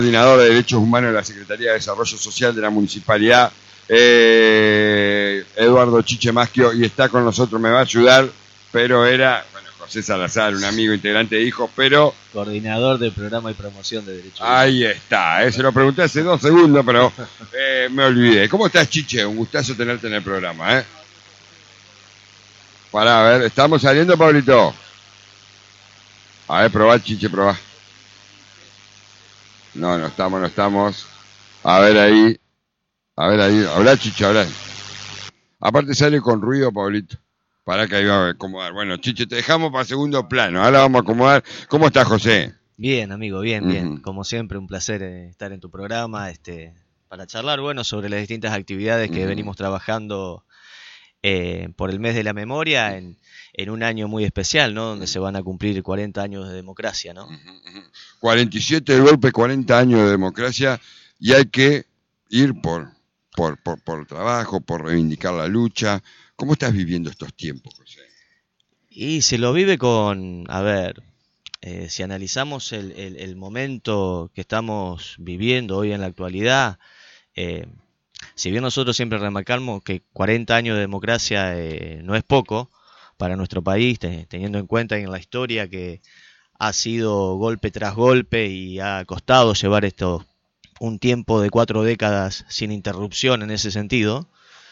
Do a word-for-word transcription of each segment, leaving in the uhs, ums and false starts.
Coordinador de Derechos Humanos de la Secretaría de Desarrollo Social de la Municipalidad, eh, Eduardo Chiche Maschio, y está con nosotros, me va a ayudar, pero era, bueno, José Salazar, un amigo integrante de Hijos, pero... Coordinador del Programa y Promoción de Derechos Humanos. Ahí está, eh, se lo pregunté hace dos segundos, pero eh, me olvidé. ¿Cómo estás, Chiche? Un gustazo tenerte en el programa, ¿eh? Pará, a ver, ¿estamos saliendo, Pablito? A ver, probá, Chiche, probá. No, no estamos, no estamos. A ver ahí. A ver ahí. Habla, Chiche, habla. Aparte sale con ruido, Pablito. Para que ahí va a acomodar. Bueno, Chiche, te dejamos para segundo plano. Ahora vamos a acomodar. ¿Cómo estás, José? Bien, amigo, bien, bien. Uh-huh. Como siempre, un placer estar en tu programa, este, para charlar, bueno, sobre las distintas actividades que uh-huh. venimos trabajando eh, por el mes de la memoria en, en un año muy especial, ¿no? Donde se van a cumplir cuarenta años de democracia, ¿no? Uh-huh. cuarenta y siete de golpe, cuarenta años de democracia, y hay que ir por, por, por, por trabajo, por reivindicar la lucha. ¿Cómo estás viviendo estos tiempos, José? Y se lo vive con, a ver, eh, si analizamos el, el, el momento que estamos viviendo hoy en la actualidad, eh, si bien nosotros siempre remarcamos que cuarenta años de democracia eh, no es poco para nuestro país, te, teniendo en cuenta en la historia que ha sido golpe tras golpe y ha costado llevar esto un tiempo de cuatro décadas sin interrupción en ese sentido,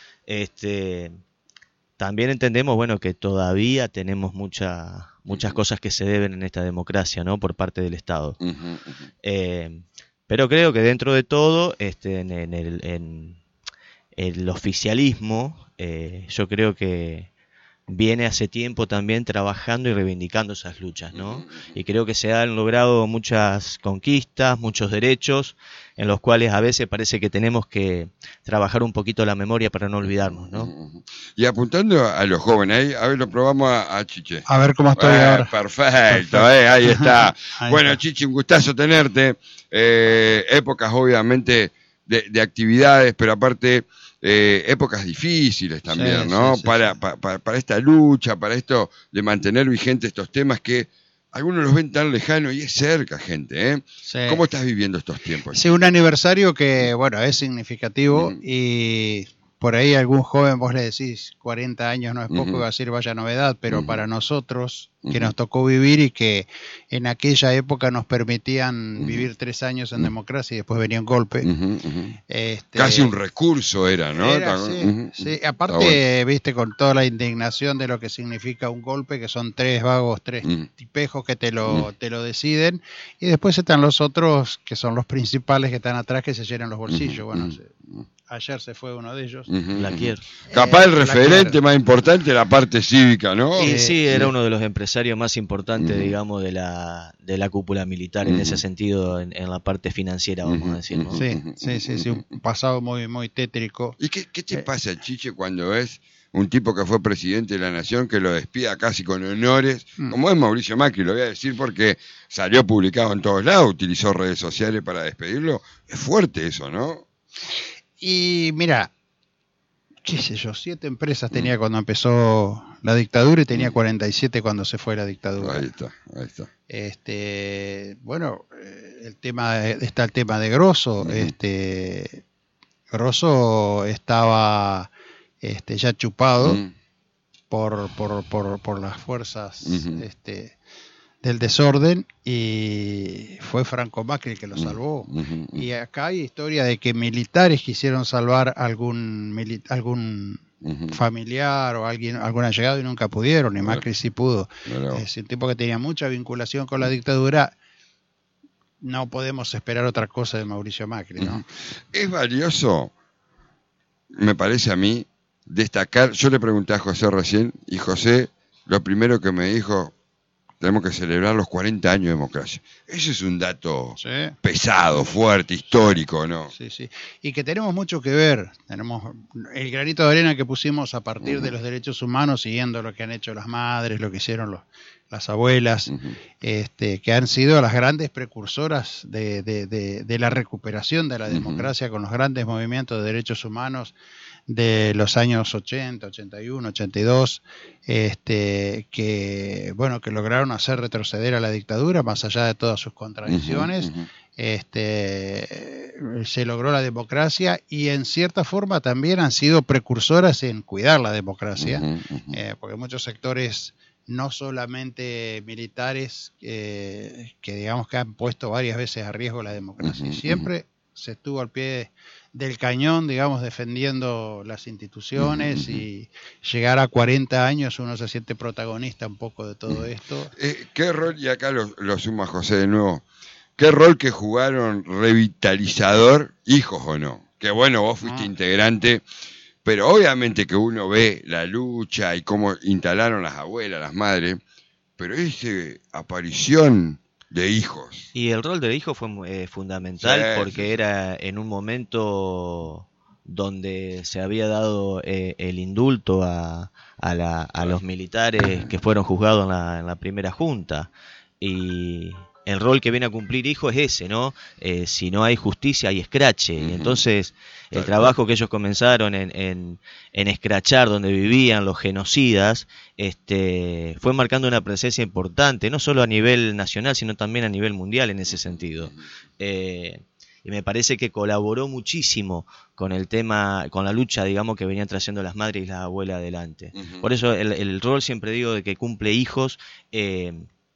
este, también entendemos, bueno, que todavía tenemos mucha, muchas cosas que se deben en esta democracia, ¿no? Por parte del Estado. Uh-huh, uh-huh. Eh, pero creo que dentro de todo, este, en, en, el, en el oficialismo, eh, yo creo que viene hace tiempo también trabajando y reivindicando esas luchas, ¿no? Y creo que se han logrado muchas conquistas, muchos derechos, en los cuales a veces parece que tenemos que trabajar un poquito la memoria para no olvidarnos, ¿no? Y apuntando a los jóvenes, ahí, a ver, lo probamos a, a Chiche. A ver cómo estoy eh, ahora. Perfecto, perfecto. Eh, ahí está. Ahí bueno, está. Chiche, un gustazo tenerte. Eh, épocas, obviamente, de, de actividades, pero aparte... Eh, épocas difíciles también, sí, ¿no? Sí, sí, para, sí. Para, para, para esta lucha, para esto de mantener vigentes estos temas que algunos los ven tan lejanos y es cerca, gente, ¿eh? Sí. ¿Cómo estás viviendo estos tiempos? Sí, un aniversario que, bueno, es significativo mm. y por ahí algún joven vos le decís cuarenta años no es poco, uh-huh. va a decir vaya novedad, pero uh-huh. para nosotros que uh-huh. nos tocó vivir y que en aquella época nos permitían uh-huh. vivir tres años en uh-huh. democracia y después venía un golpe. Uh-huh. Uh-huh. Este, Casi un recurso era, ¿no? Era, sí, uh-huh. sí. Aparte, bueno. viste, con toda la indignación de lo que significa un golpe, que son tres vagos, tres uh-huh. tipejos que te lo, uh-huh. te lo deciden, y después están los otros, que son los principales que están atrás, que se llenan los bolsillos. Uh-huh. Bueno, uh-huh. se, ayer se fue uno de ellos. Uh-huh. La quiero. Capaz el eh, referente más importante, la parte cívica, ¿no? Y sí, era uno de los empresarios más importantes, uh-huh. digamos, de la de la cúpula militar, uh-huh. en ese sentido, en, en la parte financiera, vamos uh-huh. a decir, ¿no? Sí, sí, sí, sí, un pasado muy, muy tétrico. ¿Y qué, qué te eh. pasa, Chiche, cuando ves un tipo que fue presidente de la nación, que lo despida casi con honores, uh-huh. como es Mauricio Macri, lo voy a decir porque salió publicado en todos lados, utilizó redes sociales para despedirlo? Es fuerte eso, ¿no? Y mira, qué sé yo, siete empresas tenía cuando empezó la dictadura y tenía cuarenta y siete cuando se fue la dictadura. Ahí está, ahí está. Este, bueno, el tema de, está el tema de Grosso. Uh-huh. Este, Grosso estaba este, ya chupado uh-huh. por, por, por, por las fuerzas uh-huh. este, del desorden y fue Franco Macri el que lo salvó. Uh-huh. Y acá hay historia de que militares quisieron salvar algún mili- algún uh-huh. familiar o alguien algún allegado y nunca pudieron, y Macri sí pudo. Uh-huh. Es un tipo que tenía mucha vinculación con la dictadura. No podemos esperar otra cosa de Mauricio Macri, ¿no? Uh-huh. Es valioso, me parece a mí, destacar. Yo le pregunté a José recién y José lo primero que me dijo: tenemos que celebrar los cuarenta años de democracia. Ese es un dato sí. pesado, fuerte, histórico, ¿no? Sí, sí. Y que tenemos mucho que ver. Tenemos el granito de arena que pusimos a partir uh-huh. de los derechos humanos, siguiendo lo que han hecho las madres, lo que hicieron los, las abuelas, uh-huh. este, que han sido las grandes precursoras de, de, de, de la recuperación de la uh-huh. democracia con los grandes movimientos de derechos humanos de los años ochenta, ochenta y uno, ochenta y dos, este, que bueno, que lograron hacer retroceder a la dictadura más allá de todas sus contradicciones. Uh-huh, uh-huh. este, se logró la democracia y en cierta forma también han sido precursoras en cuidar la democracia, uh-huh, uh-huh. Eh, porque muchos sectores, no solamente militares, eh, que digamos que han puesto varias veces a riesgo la democracia, uh-huh, siempre uh-huh. se estuvo al pie del cañón, digamos, defendiendo las instituciones, uh-huh. y llegar a cuarenta años uno se siente protagonista un poco de todo uh-huh. esto. Eh, ¿Qué rol, y acá lo, lo sumo a José de nuevo, qué rol que jugaron revitalizador, hijos o no? Que bueno, vos fuiste ah. integrante, pero obviamente que uno ve la lucha y cómo instalaron las abuelas, las madres, pero esa aparición de hijos. Y el rol de hijo fue eh, fundamental, sí, porque sí, sí. era en un momento donde se había dado eh, el indulto a, a, la, a los militares que fueron juzgados en la, en la primera junta. Y el rol que viene a cumplir hijo es ese, ¿no? Eh, si no hay justicia, hay escrache. Uh-huh. Y entonces el trabajo que ellos comenzaron en, en, en escrachar donde vivían los genocidas, este, fue marcando una presencia importante, no solo a nivel nacional, sino también a nivel mundial en ese sentido. Eh, y me parece que colaboró muchísimo con el tema, con la lucha, digamos, que venían trayendo las madres y las abuelas adelante. Uh-huh. Por eso el, el rol, siempre digo, de que cumple hijos, eh,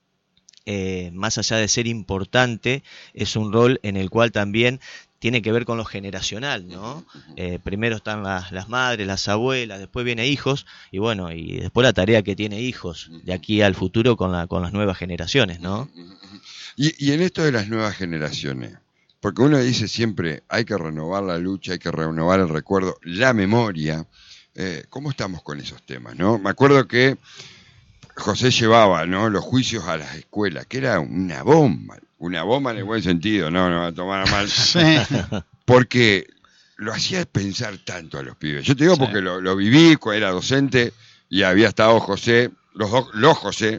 Eh, más allá de ser importante, es un rol en el cual también tiene que ver con lo generacional, ¿no? Eh, primero están las, las madres, las abuelas, después viene hijos, y bueno, y después la tarea que tiene hijos de aquí al futuro con, la, con las nuevas generaciones, ¿no? Y, y en esto de las nuevas generaciones, porque uno dice siempre, hay que renovar la lucha, hay que renovar el recuerdo, la memoria, eh, ¿cómo estamos con esos temas, no? Me acuerdo que José llevaba, ¿no?, los juicios a las escuelas, que era una bomba, una bomba en el buen sentido, no, no, a tomar a mal, sí. Porque lo hacía pensar tanto a los pibes. Yo te digo sí. porque lo, lo viví, era docente y había estado José, los, dos, los José,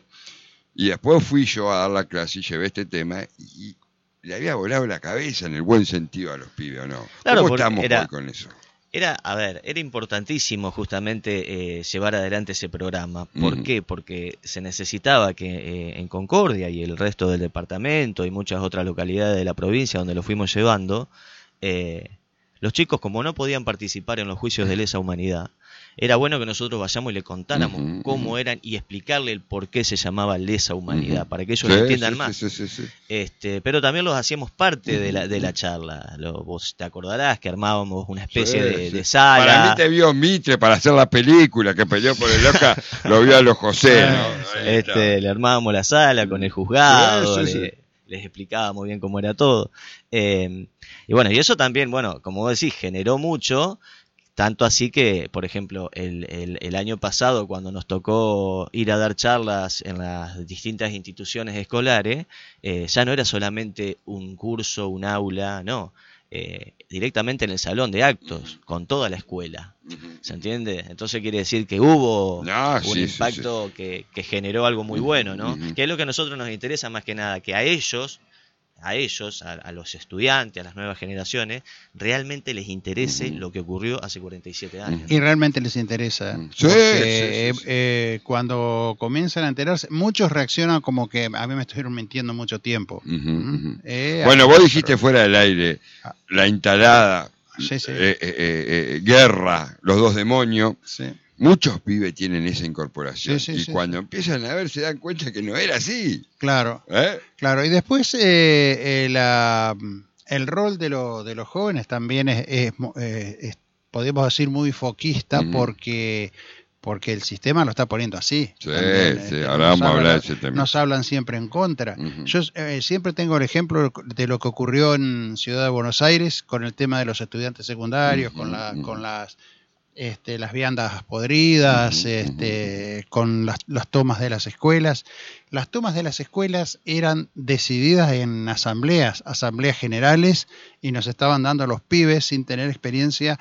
y después fui yo a dar la clase y llevé este tema y le había volado la cabeza en el buen sentido a los pibes, ¿o no? Claro, ¿Cómo estamos era... hoy con eso? Era, a ver, era importantísimo justamente eh, llevar adelante ese programa. ¿Por mm. qué? Porque se necesitaba que eh, en Concordia y el resto del departamento y muchas otras localidades de la provincia donde lo fuimos llevando, eh, los chicos, como no podían participar en los juicios de lesa humanidad, era bueno que nosotros vayamos y le contáramos uh-huh, cómo uh-huh. eran y explicarle el por qué se llamaba lesa humanidad, uh-huh. para que ellos sí, lo entiendan sí, más. Sí, sí, sí. Este, pero también los hacíamos parte uh-huh. de la de la charla. Lo, vos te acordarás que armábamos una especie sí, de, sí. de sala. Para mí te vio Mitre para hacer la película que peleó por el Oca, lo vio a los José, ¿no? Este, le armábamos la sala con el juzgado, sí, sí, le, sí. les explicábamos bien cómo era todo. Eh, y bueno, y eso también, bueno, como vos decís, generó mucho. Tanto así que, por ejemplo, el, el, el año pasado, cuando nos tocó ir a dar charlas en las distintas instituciones escolares, eh, ya no era solamente un curso, un aula, no, eh, directamente en el salón de actos, con toda la escuela, ¿se entiende? Entonces quiere decir que hubo no, un sí, impacto sí, sí. Que, que generó algo muy bueno, ¿no? Uh-huh. Que es lo que a nosotros nos interesa más que nada, que a ellos... a ellos, a, a los estudiantes, a las nuevas generaciones, realmente les interese uh-huh. lo que ocurrió hace cuarenta y siete años. Y realmente les interesa. Sí, porque, sí, sí, sí. Eh, cuando comienzan a enterarse, muchos reaccionan como que a mí me estuvieron mintiendo mucho tiempo. Uh-huh, uh-huh. Eh, bueno, vos dijiste pero... fuera del aire, la instalada, sí, sí. Eh, eh, eh, guerra, los dos demonios. Sí. Muchos pibes tienen esa incorporación sí, sí, y sí, cuando sí. empiezan a ver se dan cuenta que no era así. Claro, ¿Eh? claro. Y después eh, eh, la, el rol de, lo, de los jóvenes también es, es, es podemos decir, muy foquista uh-huh. porque porque el sistema lo está poniendo así. Sí, también, sí. Este, ahora vamos a hablar de ese tema. Nos hablan siempre en contra. Uh-huh. Yo eh, siempre tengo el ejemplo de lo que ocurrió en Ciudad de Buenos Aires con el tema de los estudiantes secundarios, uh-huh. con, la, uh-huh. con las... Este, las viandas podridas, uh-huh, este, uh-huh. con las, las tomas de las escuelas. Las tomas de las escuelas eran decididas en asambleas, asambleas generales, y nos estaban dando a los pibes, sin tener experiencia,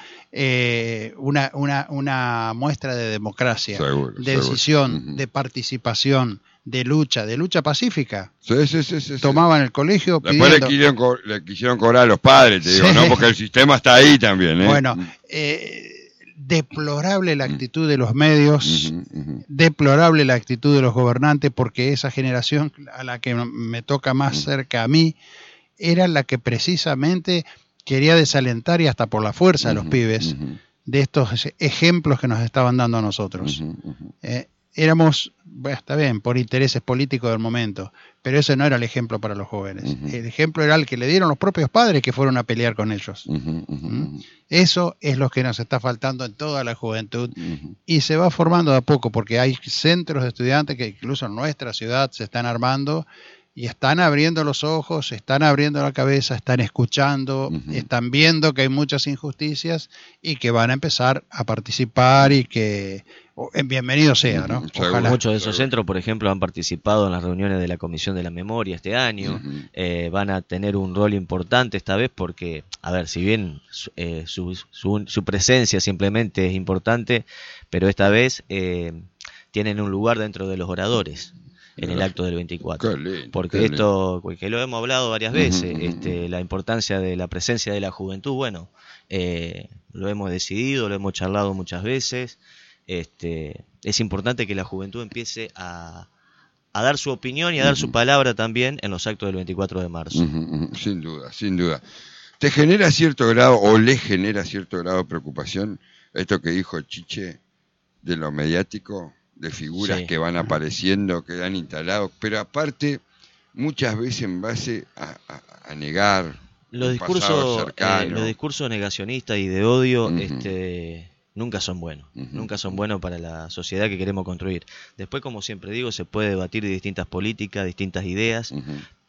eh, una, una, una muestra de democracia, seguro, de seguro. decisión, uh-huh. de participación, de lucha, de lucha pacífica. Sí, sí, sí, sí, Tomaban sí. el colegio Después pidiendo... le, quisieron co- le quisieron cobrar a los padres, te digo, sí. ¿no? Porque el sistema está ahí también, ¿eh? Bueno, eh... deplorable la actitud de los medios, uh-huh, uh-huh. deplorable la actitud de los gobernantes, porque esa generación a la que me toca más uh-huh. cerca a mí, era la que precisamente quería desalentar y hasta por la fuerza a los Ujú, pibes ujú, de estos ejemplos que nos estaban dando a nosotros. ujú, ujú. Eh, éramos, bueno, está bien, por intereses políticos del momento, pero ese no era el ejemplo para los jóvenes. Ujú. El ejemplo era el que le dieron los propios padres que fueron a pelear con ellos. Ujú, ujú, ¿Mm? ujú, Eso es lo que nos está faltando en toda la juventud ujú. y se va formando de a poco porque hay centros de estudiantes que incluso en nuestra ciudad se están armando y están abriendo los ojos, están abriendo la cabeza, están escuchando, Ujú. están viendo que hay muchas injusticias y que van a empezar a participar y que o- eh, bienvenido sea, ¿no? Ujú, seguro. Ojalá. Muchos de esos Seguro. centros, por ejemplo, han participado en las reuniones de la Comisión de la Memoria este año. Ujú. Eh, van a tener un rol importante esta vez porque, a ver, si bien su, eh, su, su- su presencia simplemente es importante, pero esta vez eh, tienen un lugar dentro de los oradores en el acto del veinticuatro. Qué lindo, Porque qué esto, que lo hemos hablado varias Ujú, veces, ujú, este, ujú. la importancia de la presencia de la juventud, bueno, eh, lo hemos decidido, lo hemos charlado muchas veces. Este, es importante que la juventud empiece a, a dar su opinión y a dar su Ujú. palabra también en los actos del veinticuatro de marzo. Ujú, ujú. Sin duda, sin duda. ¿Te genera cierto grado o le genera cierto grado de preocupación esto que dijo Chiche de lo mediático, de figuras Sí. que van apareciendo, que han instalado, pero aparte muchas veces en base a, a- a negar Los un pasado discursos, eh, cercano? los discursos negacionistas y de odio, Ujú. este, nunca son buenos, Ujú. nunca son buenos para la sociedad que queremos construir. Después, como siempre digo, se puede debatir de distintas políticas, distintas ideas, Ujú,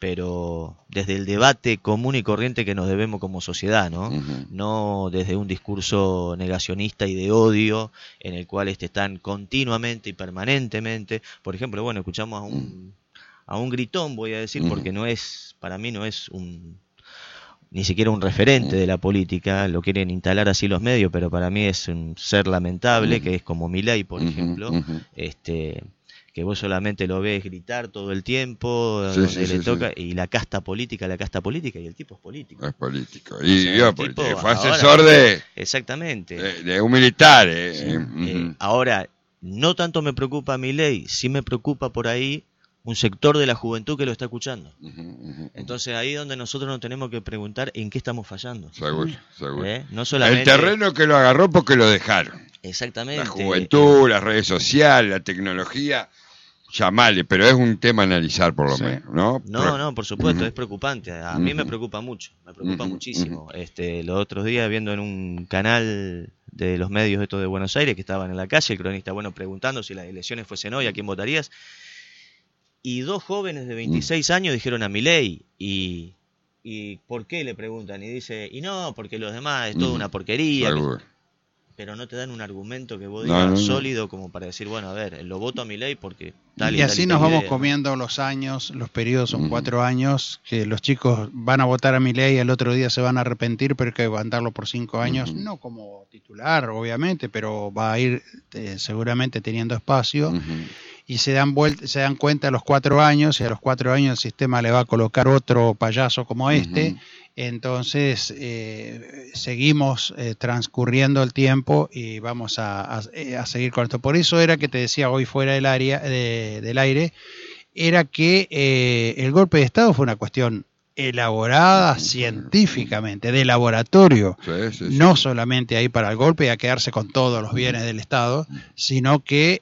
pero desde el debate común y corriente que nos debemos como sociedad, ¿no? ujú. No desde un discurso negacionista y de odio en el cual este, están continuamente y permanentemente. Por ejemplo, bueno, escuchamos a un, a un gritón, voy a decir, Ujú. porque no es, para mí no es un ni siquiera un referente de la política, lo quieren instalar así los medios, pero para mí es un ser lamentable, Ujú. que es como Milei, por Ujú, ejemplo, ujú. este que vos solamente lo ves gritar todo el tiempo, Sí, donde sí, le sí, toca, sí. y la casta política, la casta política, y el tipo es político. Es político. O Y sea, vio el político. tipo Fue ahora- asesor de, Exactamente. de, de un militar. eh, Sí. eh, Eh, ujú. ahora, no tanto me preocupa Milei, sí me preocupa por ahí un sector de la juventud que lo está escuchando. Ujú, ujú. Entonces ahí es donde nosotros nos tenemos que preguntar en qué estamos fallando. Seguro, seguro. ¿Eh? No solamente... El terreno que lo agarró porque lo dejaron. Exactamente. La juventud, las redes sociales, la tecnología, llamale, pero es un tema a analizar por lo Sí. menos, ¿no? No, Pero- no, por supuesto, Ujú. es preocupante. A mí me Ujú. preocupa mucho, me preocupa Ujú, muchísimo. Este, los otros días viendo en un canal de los medios estos de Buenos Aires que estaban en la calle, el cronista, bueno, preguntando si las elecciones fuesen hoy, ¿a quién votarías? Y dos jóvenes de veintiséis años dijeron a Milei. Y, ¿Y por qué? Le preguntan. Y dice, y no, porque los demás es toda Ujú. una porquería. que- Seguro. Pero no te dan un argumento que vos No, digas no, no. sólido como para decir, bueno, a ver, lo voto a Milei porque tal y, Y tal así y nos tal vamos idea, ¿no? comiendo los años, los periodos son Ujú. cuatro años, que los chicos van a votar a Milei y el otro día se van a arrepentir, pero hay que aguantarlo por cinco años, Ujú. no como titular, obviamente, pero va a ir eh, seguramente teniendo espacio. Ujú. Y se dan vuelta, se dan cuenta a los cuatro años, y a los cuatro años el sistema le va a colocar otro payaso como este. Ujú. Entonces eh, seguimos eh, transcurriendo el tiempo y vamos a, a- a seguir con esto. Por eso era que te decía hoy fuera del área de- del aire, era que eh, el golpe de Estado fue una cuestión elaborada científicamente, de laboratorio, Sí, sí, sí. no solamente ahí para el golpe y a quedarse con todos los bienes del Estado, sino que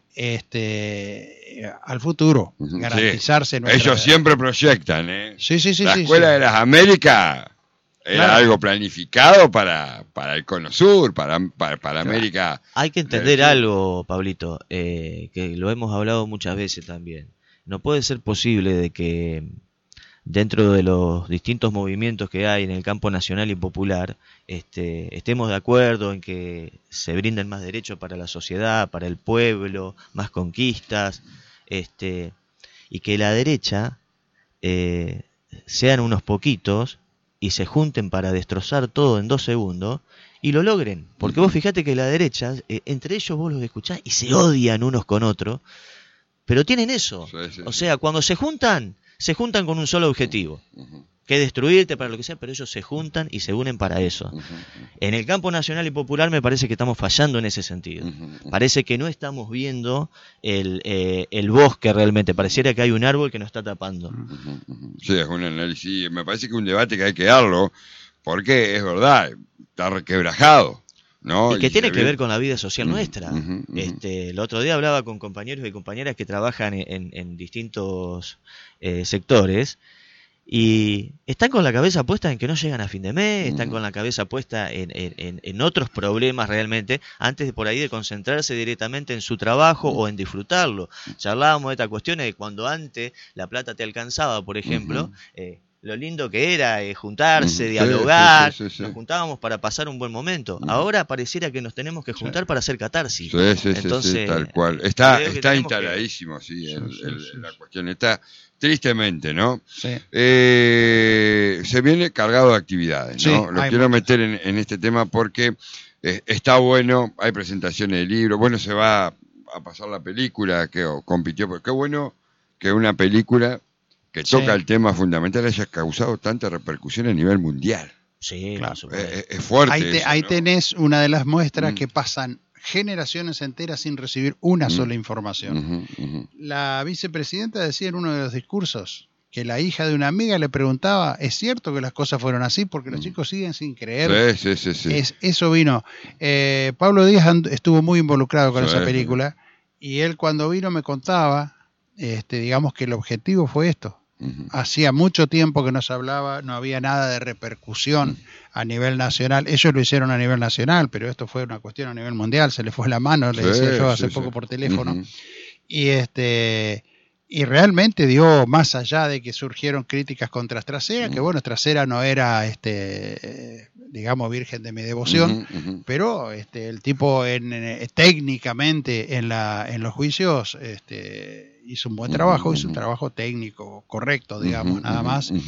este al futuro, Ujú. garantizarse Sí. nuestra... Ellos siempre proyectan, ¿eh? Sí, sí, sí. la sí, Escuela sí. de las Américas era Claro. algo planificado para, para el Cono Sur, para, para, para Claro. América. Hay que entender Sí. algo, Pablito, eh, que lo hemos hablado muchas veces también. No puede ser posible de que dentro de los distintos movimientos que hay en el campo nacional y popular, este, estemos de acuerdo en que se brinden más derechos para la sociedad, para el pueblo, más conquistas, este, y que la derecha eh, sean unos poquitos y se junten para destrozar todo en dos segundos y lo logren. Porque vos fijate que la derecha, eh, entre ellos vos los escuchás y se odian unos con otros, pero tienen eso. Sí, sí, O sí. sea, cuando se juntan, se juntan con un solo objetivo. Ujú. que destruirte, para lo que sea, pero ellos se juntan y se unen para eso. Uh-huh. En el campo nacional y popular me parece que estamos fallando en ese sentido. Uh-huh. Parece que no estamos viendo el, eh, el bosque realmente, pareciera que hay un árbol que nos está tapando. Uh-huh. Sí, es un análisis, me parece que es un debate que hay que darlo, porque es verdad, está requebrajado, ¿no? Y que y tiene que ve... ver con la vida social uh-huh. nuestra. Uh-huh. Este, el otro día hablaba con compañeros y compañeras que trabajan en, en, en distintos eh, sectores, y están con la cabeza puesta en que no llegan a fin de mes, están con la cabeza puesta en, en, en otros problemas realmente, antes de por ahí de concentrarse directamente en su trabajo o en disfrutarlo. Charlábamos de esta cuestión de cuando antes la plata te alcanzaba, por ejemplo, uh-huh. eh, lo lindo que era eh, juntarse, uh-huh. dialogar, sí, sí, sí, sí. nos juntábamos para pasar un buen momento. Uh-huh. Ahora pareciera que nos tenemos que juntar sí. para hacer catarsis. Sí, sí, Entonces, sí, sí, tal cual. Está, está instaladísimo, que... sí, el, el, sí, sí, la cuestión está tristemente, ¿no? Sí. Eh, se viene cargado de actividades, ¿no? Sí, lo quiero muchas. meter en, en este tema porque eh, está bueno, hay presentaciones de libros, bueno, se va a pasar la película que oh, compitió, porque qué bueno que una película que toca sí. el tema fundamental haya causado tanta repercusión a nivel mundial. Sí, claro. Es, es fuerte. Ahí, te, eso, ahí ¿no? tenés una de las muestras mm. que pasan generaciones enteras sin recibir una mm. sola información. Uh-huh, uh-huh. La vicepresidenta decía en uno de los discursos que la hija de una amiga le preguntaba, ¿es cierto que las cosas fueron así? Porque los chicos siguen sin creer. Sí, sí, sí, sí. Es, eso vino. Eh, Pablo Díaz estuvo muy involucrado con sí, esa película sí. y él cuando vino me contaba, este, digamos que el objetivo fue esto. Uh-huh. Hacía mucho tiempo que no se hablaba, no había nada de repercusión uh-huh. a nivel nacional. Ellos lo hicieron a nivel nacional, pero esto fue una cuestión a nivel mundial. Se le fue la mano, le sí, decía yo hace sí, poco sí. por teléfono. Uh-huh. Y este... Y realmente dio, más allá de que surgieron críticas contra Trasera, uh-huh. que bueno, Trasera no era, este, digamos, virgen de mi devoción, uh-huh, uh-huh. pero este, el tipo en, en, técnicamente en, la, en los juicios este, hizo un buen trabajo, uh-huh. hizo un trabajo técnico correcto, digamos, uh-huh, nada más. Uh-huh.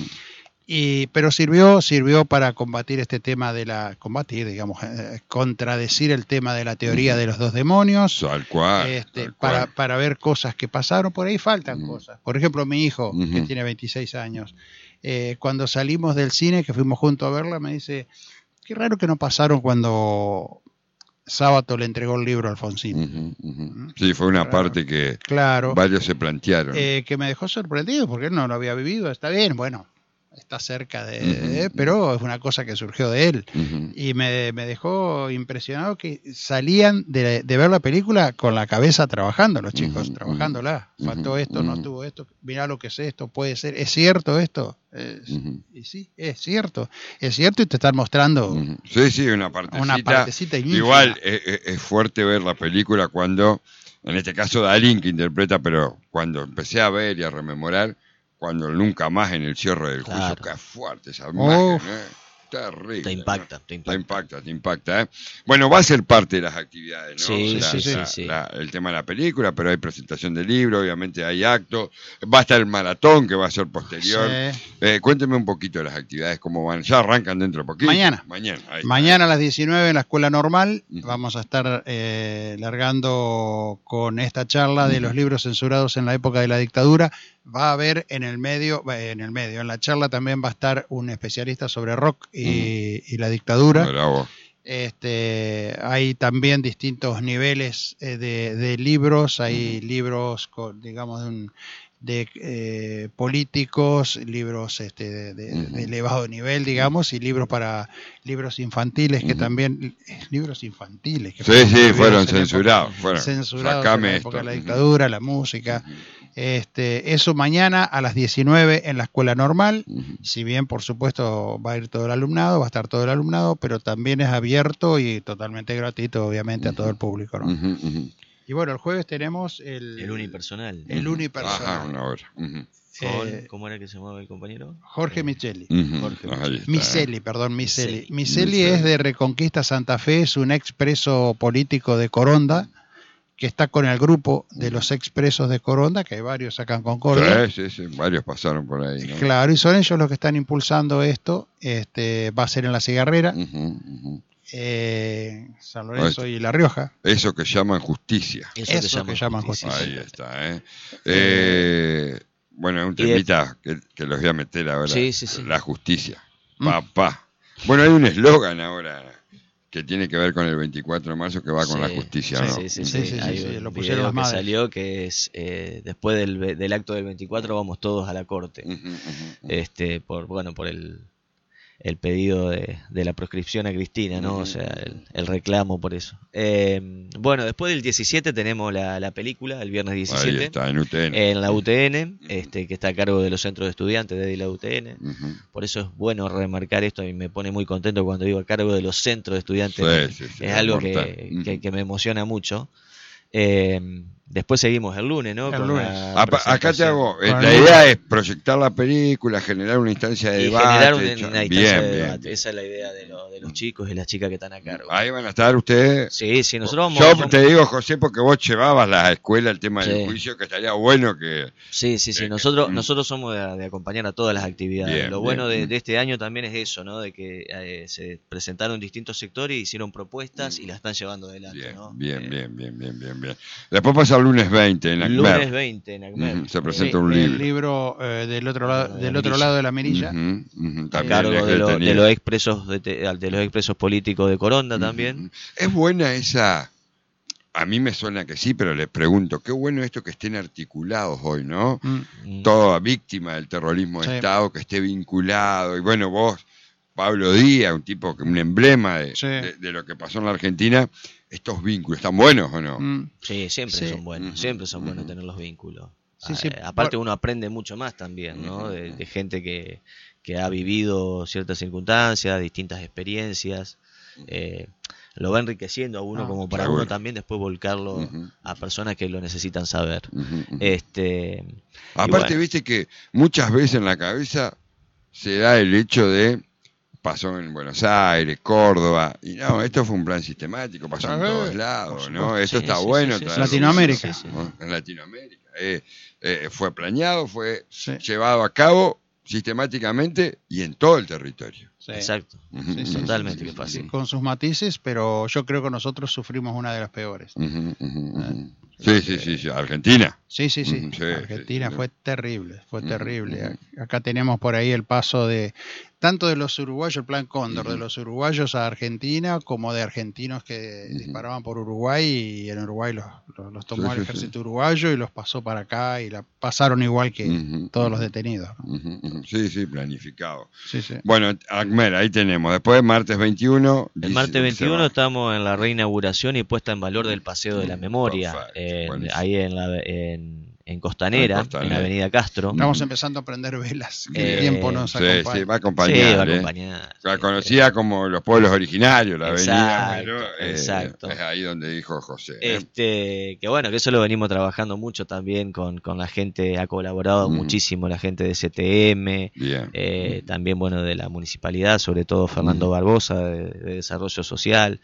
Y, pero sirvió, sirvió para combatir este tema de la, combatir, digamos, eh, contradecir el tema de la teoría uh-huh. de los dos demonios, tal cual, este, tal para, cual. para ver cosas que pasaron, por ahí faltan uh-huh. cosas. Por ejemplo, mi hijo, uh-huh. que tiene veintiséis años, eh, cuando salimos del cine, que fuimos juntos a verla, me dice, qué raro que no pasaron cuando Sábato le entregó el libro a Alfonsín. Uh-huh, uh-huh. Sí, fue una claro. parte que claro. varios se plantearon. Eh, que me dejó sorprendido, porque él no lo había vivido, está bien, bueno. Está cerca de, uh-huh. de, pero es una cosa que surgió de él. Uh-huh. Y me, me dejó impresionado que salían de, de ver la película con la cabeza trabajando, los chicos, uh-huh. trabajándola. Faltó uh-huh. esto, no estuvo esto, mirá lo que es esto, puede ser, ¿es cierto esto? Es, uh-huh. Y sí, es cierto, es cierto y te están mostrando. Uh-huh. Sí, sí, una partecita. Una partecita igual es, es fuerte ver la película cuando, en este caso Dalín que interpreta, pero cuando empecé a ver y a rememorar, cuando nunca más en el cierre del juicio, claro. Qué fuerte esa imagen, ¿eh? Terrible. Te impacta, ¿no? te impacta. Te impacta, te impacta, ¿eh? Bueno, va a ser parte de las actividades, ¿no? Sí, la, sí, sí, la, sí. La, el tema de la película, pero hay presentación de libro, obviamente hay actos, va a estar el maratón que va a ser posterior. Sí. Eh, cuénteme un poquito de las actividades, cómo van, ya arrancan dentro de poquito. Mañana. Mañana, ahí Mañana a las diecinueve en la Escuela Normal uh-huh. vamos a estar eh, largando con esta charla de uh-huh. los libros censurados en la época de la dictadura. Va a haber en el medio, en el medio, en la charla también va a estar un especialista sobre rock y, uh-huh. y la dictadura. Bravo. Este, hay también distintos niveles eh, de, de libros, hay uh-huh. libros, con, digamos, de, un, de eh, políticos, libros este, de, de, uh-huh. de elevado nivel, digamos, y libros para libros infantiles, uh-huh. que también, libros infantiles. Que sí, fueron sí, fueron censurados. Época, fueron. Censurados Sacame en la época esto. de la dictadura, uh-huh. la música. Uh-huh. Este, eso mañana a las diecinueve en la Escuela Normal, uh-huh. si bien por supuesto va a ir todo el alumnado, va a estar todo el alumnado, pero también es abierto y totalmente gratuito obviamente uh-huh. a todo el público, ¿no? Uh-huh, uh-huh. Y bueno, el jueves tenemos el... El unipersonal. El unipersonal. Ajá, una hora. Uh-huh. Con, eh, ¿Cómo era que se llamaba el compañero? Jorge Micheli. Uh-huh. Jorge Micheli. Miseli, perdón, Miseli. Miseli es de Reconquista Santa Fe, es un expreso político de Coronda, que está con el grupo de los expresos de Coronda, que hay varios acá en Concordia. Sí, sí, sí, varios pasaron por ahí, ¿no? Claro, y son ellos los que están impulsando esto. Este, va a ser en La Cigarrera, uh-huh, uh-huh. Eh, San Lorenzo y La Rioja. Eso que llaman justicia. Eso, eso que, llaman, que llaman justicia. Ahí está, ¿eh? eh bueno, es un Y de- temita que, que los voy a meter ahora. Sí, sí, sí. La justicia. Mm. Papá. Bueno, hay un eslogan ahora que tiene que ver con el veinticuatro de marzo que va con Sí, la justicia, sí, ¿no? sí, sí, Sí, sí, sí, sí, hay sí, un lo pusieron video las que madres. salió que es eh, después del, ve- del acto del veinticuatro vamos todos a la corte. Ujú, ujú, ujú. Este, por bueno, por el, el pedido de, de la proscripción a Cristina, ¿no? Ujú. O sea, el, el reclamo por eso. Eh, bueno, después del diecisiete tenemos la, la película, el viernes Ahí diecisiete, está, en U T N. en la U T N, este, que está a cargo de los centros de estudiantes de la U T N. Ujú. Por eso es bueno remarcar esto y me pone muy contento cuando digo a cargo de los centros de estudiantes. Sí, sí, sí, es es algo mortal. que, Ujú. que, que me emociona mucho. Eh, después seguimos el lunes, ¿no? El Con lunes. la Apa- Acá te presentación. hago, eh, Con la el- idea es proyectar la película, generar una instancia de Y debate. generar una, cha- una instancia bien, de bien, debate. bien. Esa es la idea de, lo- de los chicos y las chicas que están a cargo. Ahí van a estar ustedes. Sí, sí, nosotros vamos. Yo somos- te digo, José, porque vos llevabas la escuela el tema del Sí. juicio, que estaría bueno que... Sí, sí, sí. Eh, Nosotros, mm. nosotros somos de, de acompañar a todas las actividades. Bien, Lo bueno bien, de, mm. de este año también es eso, ¿no? De que eh, se presentaron distintos sectores, hicieron propuestas y las están llevando adelante, Bien, ¿no? bien, Eh, bien, bien, bien, bien, bien. Después pasa el lunes veinte en Acmer. Lunes veinte en Acmer. Ujú, se Eh, presenta Sí, un el libro. libro eh, del otro lado, De la del otro mirilla. lado de la mirilla. Ujú, ujú, a también cargo es de, lo- de detenido. los expresos de, te- de los expresos políticos de Coronda también. Ujú. Es buena esa... A mí me suena que sí, pero les pregunto, qué bueno esto que estén articulados hoy, ¿no? Mm. Mm. Toda víctima del terrorismo de Sí. Estado que esté vinculado. Y bueno, vos, Pablo Díaz, un tipo, que un emblema de, Sí. de- de lo que pasó en la Argentina, estos vínculos, ¿están buenos o no? Mm. Sí, siempre Sí. son buenos, Ujú, siempre son buenos ujú. tener los vínculos. Sí, Ah, sí, eh, aparte por- uno aprende mucho más también, ¿no? Ujú. De, de gente que, que ha vivido ciertas circunstancias, distintas experiencias. Eh, lo va enriqueciendo a uno Ah, como para seguro. uno también después volcarlo Ujú. a personas que lo necesitan saber. Ujú, ujú. Este, y Aparte, bueno, viste que muchas veces en la cabeza se da el hecho de pasó en Buenos Aires, Córdoba, y no, esto fue un plan sistemático, pasó en Ah, todos por lados, supuesto. ¿no? Esto Sí, está sí, bueno. sí, sí, traerlo. sí. Latinoamérica. Sí, sí. ¿No? En Latinoamérica. Eh, eh, fue planeado, fue Sí. llevado a cabo sistemáticamente y en todo el territorio. Sí. exacto. Ujú, Sí, ujú, sí, Totalmente sí, que sí, fue así. sí. Con sus matices, pero yo creo que nosotros sufrimos una de las peores. Ujú, ujú, ujú. Sí, sí, sí, sí, Argentina. Sí, sí, sí. Ujú, sí, Argentina sí, sí. fue terrible, fue Ujú, terrible. ujú. Acá tenemos por ahí el paso de tanto de los uruguayos, el plan Cóndor, Ujú. de los uruguayos a Argentina, como de argentinos que Ujú. disparaban por Uruguay y en Uruguay los, los, los tomó Sí, el sí, ejército uruguayo y los pasó para acá y la pasaron igual que Ujú, todos ujú. los detenidos. ¿no? Ujú, ujú. Sí, sí, planificado. Sí, sí. Bueno, Acmer, ahí tenemos. Después, martes veintiuno. El dice- martes se veintiuno va. estamos en la reinauguración y puesta en valor del Paseo de la Mm, Memoria, perfecto, en- buenísimo. ahí en, la, en, en Costanera, Ah, en Costanera. en Avenida Castro. Estamos empezando a prender velas. Que Eh, el tiempo nos Sí, acompaña. sí, va a Sí, acompañar. va a ¿eh? acompañar. La sí. conocida como los pueblos originarios, la avenida, Exacto, pero eh, exacto. es ahí donde dijo José. ¿eh? Este, que bueno, que eso lo venimos trabajando mucho también con, con la gente, ha colaborado Ujú. muchísimo la gente de C T M, Bien. eh, también bueno de la municipalidad, sobre todo Fernando Ujú. Barbosa de, de Desarrollo Social,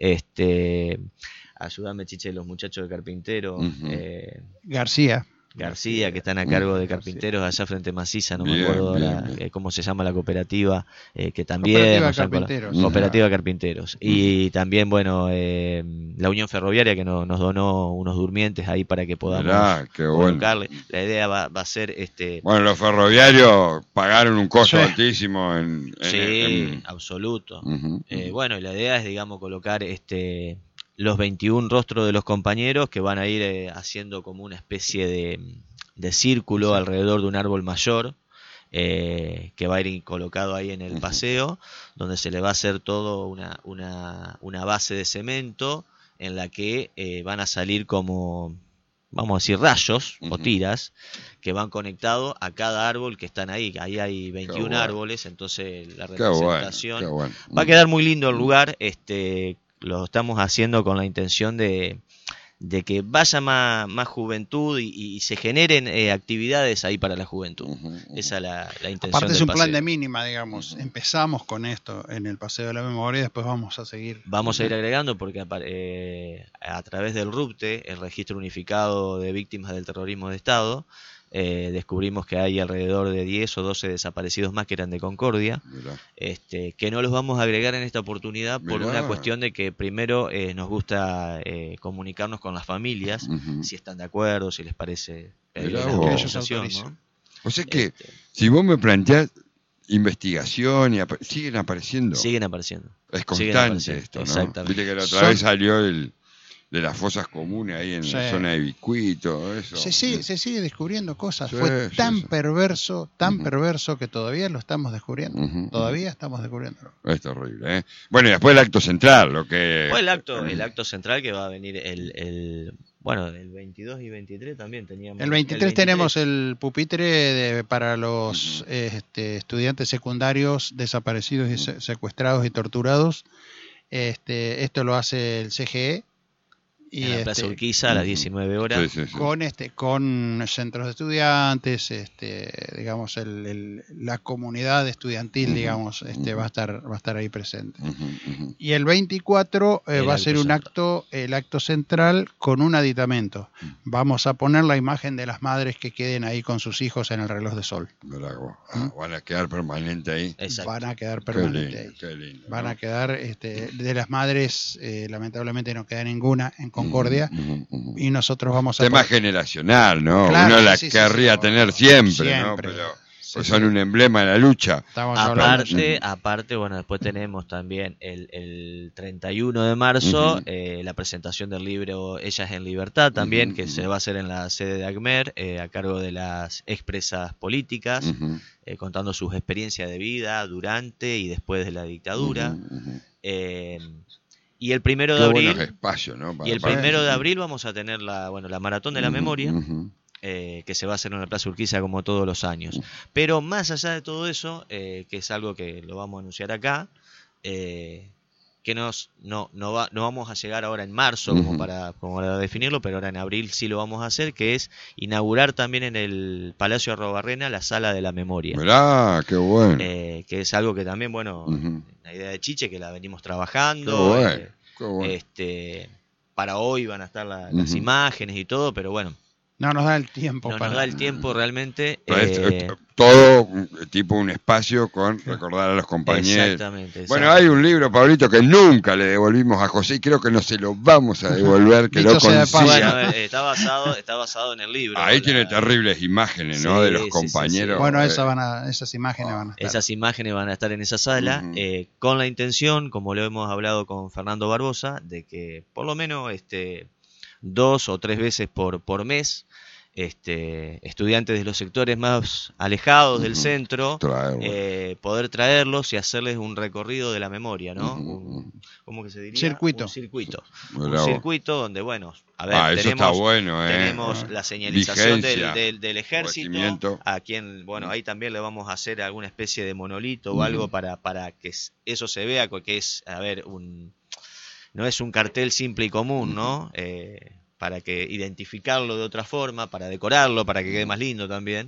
este, ayúdame Chiche, los muchachos de Carpintero, Ujú. eh, García. García, que están a cargo de Carpinteros allá frente a Maciza, no me Bien, acuerdo bien, ahora bien. eh, cómo se llama la cooperativa, eh, que también Cooperativa nos han colo- Carpinteros. Cooperativa Carpinteros. Y también, bueno, eh, la Unión Ferroviaria que no- nos donó unos durmientes ahí para que podamos Mirá, qué bueno. colocarle. La idea va, va a ser este Bueno, los ferroviarios pagaron un costo Sí. altísimo en... en- sí, en- absoluto. Ujú, Eh, ujú. bueno, y la idea es, digamos, colocar este los veintiún rostros de los compañeros que van a ir eh, haciendo como una especie de, de círculo Sí. alrededor de un árbol mayor eh, que va a ir colocado ahí en el Ujú. paseo, donde se le va a hacer todo una, una, una base de cemento en la que eh, van a salir como, vamos a decir, rayos o Ujú. tiras que van conectados a cada árbol que están ahí. Ahí hay veintiún bueno. árboles, entonces la Qué bueno, representación qué bueno. va a quedar muy lindo el lugar. Este, lo estamos haciendo con la intención de, de que vaya más, más juventud y, y se generen eh, actividades ahí para la juventud. Ujú, ujú. Esa es la, la intención. Aparte es del un plan paseo. de mínima, digamos. Empezamos con esto en el Paseo de la Memoria y después vamos a seguir. Vamos a ir agregando porque apar- eh, a través del RUPTE, el Registro Unificado de Víctimas del Terrorismo de Estado, eh, descubrimos que hay alrededor de diez o doce desaparecidos más que eran de Concordia, Mirá. este, que no los vamos a agregar en esta oportunidad por Mirá. una cuestión de que primero eh, nos gusta eh, comunicarnos con las familias, Ujú. si están de acuerdo, si les parece eh, Mirá la vos. autorización, Que ellos ¿no? O sea que, Este, si vos me planteás investigación, y ap- siguen apareciendo. siguen apareciendo. Es siguen constante apareciendo, esto, ¿no? exactamente. Viste que la otra Son- vez salió el de las fosas comunes ahí en Sí. la zona de Bicuito, eso. Se sigue, se sigue descubriendo cosas. Sí, Fue sí, tan sí. perverso, tan Ujú. perverso que todavía lo estamos descubriendo. Ujú, Todavía estamos descubriéndolo. Es terrible, ¿eh? Bueno, y después el acto central, lo que... Fue el acto, el acto central que va a venir el, el bueno, el veintidós y veintitrés también teníamos. El veintitrés tenemos el pupitre de- para los Ujú. este, estudiantes secundarios desaparecidos y se- secuestrados y torturados. Este, esto lo hace el C G E. Y en la Plaza este, Urquiza a las Ujú. diecinueve horas. Sí, sí, sí. con este con centros de estudiantes, este, digamos el, el- la comunidad estudiantil, Ujú. digamos, este, Ujú. va a estar va a estar ahí presente. Ujú, ujú. Y el veinticuatro eh, El va a acto ser un central. acto, el acto central con un aditamento. Vamos a poner la imagen de las madres que queden ahí con sus hijos en el reloj de sol. Mirá vos. Ah, van a quedar permanente ahí. Exacto. Van a quedar Qué permanentes lindo, ahí. qué lindo. Van ¿no? a quedar, este, de las madres, eh, lamentablemente no queda ninguna en Concordia. Ujú, ujú, ujú. Y nosotros vamos a... Tema pon- generacional, ¿no? Claro, Uno la sí, sí, sí, querría sí. tener siempre, ¿no? Siempre. Pero Sí, pues sí. son un emblema de la lucha. Estamos hablando... Aparte, aparte, bueno, después tenemos también el, el treinta y uno de marzo, Ujú. eh, la presentación del libro Ellas en Libertad también, Ujú, que ujú. se va a hacer en la sede de ACMER, eh, a cargo de las expresas políticas, Ujú, eh, contando sus experiencias de vida durante y después de la dictadura. ujú, ujú. Eh, y el primero de Qué abril, buenos espacios, ¿no? Para- y el para- primero de abril vamos a tener la, bueno, la maratón de la Ujú, memoria. ujú. eh, que se va a hacer en la Plaza Urquiza como todos los años. Pero más allá de todo eso, eh, que es algo que lo vamos a anunciar acá, eh, que nos, no, no, va, no vamos a llegar ahora en marzo como Ujú. para, como para definirlo, pero ahora en abril sí lo vamos a hacer, que es inaugurar también en el Palacio Arrobarrena la Sala de la Memoria. Mirá, qué bueno. Eh, que es algo que también, bueno, Ujú. la idea de Chiche, que la venimos Qué trabajando. bueno, eh, qué bueno. este, para hoy van a estar la- las Ujú. imágenes y todo, pero bueno, No nos da el tiempo no para... nos da el tiempo realmente. Pero es- eh, todo mm, tipo un espacio con recordar a los compañeros. exactamente. Bueno, exacto. hay un libro, Pablito, que nunca le devolvimos a José y creo que no se lo vamos a devolver, que lo Dicho sea de paso. consiga. Bueno, eh, está basado, está basado en el libro. Ahí la- tiene terribles imágenes, ¿no? Sí, de los sí, sí, compañeros. sí. Bueno, eh, esas, van a, esas imágenes van a estar. Esas imágenes van a estar en esa sala, Ujú. eh, con la intención, como lo hemos hablado con Fernando Barbosa, de que por lo menos este, dos o tres veces por, por mes, este, estudiantes de los sectores más alejados del Ujú. centro, traerlo. eh, poder traerlos y hacerles un recorrido de la memoria, ¿no? Ujú, Un- ujú. ¿Cómo que se diría? Circuito. Un circuito. Mirá Un vos. circuito donde, bueno, a ver, Ah, eso tenemos, está bueno, ¿eh? tenemos la señalización del, Vigencia, del, del ejército, regimiento. a quien, bueno, ahí también le vamos a hacer alguna especie de monolito o Ujú. algo para, para que s- eso se vea, que es, a ver, un no es un cartel simple y común, ¿no? Eh, para que identificarlo de otra forma, para decorarlo, para que quede más lindo también.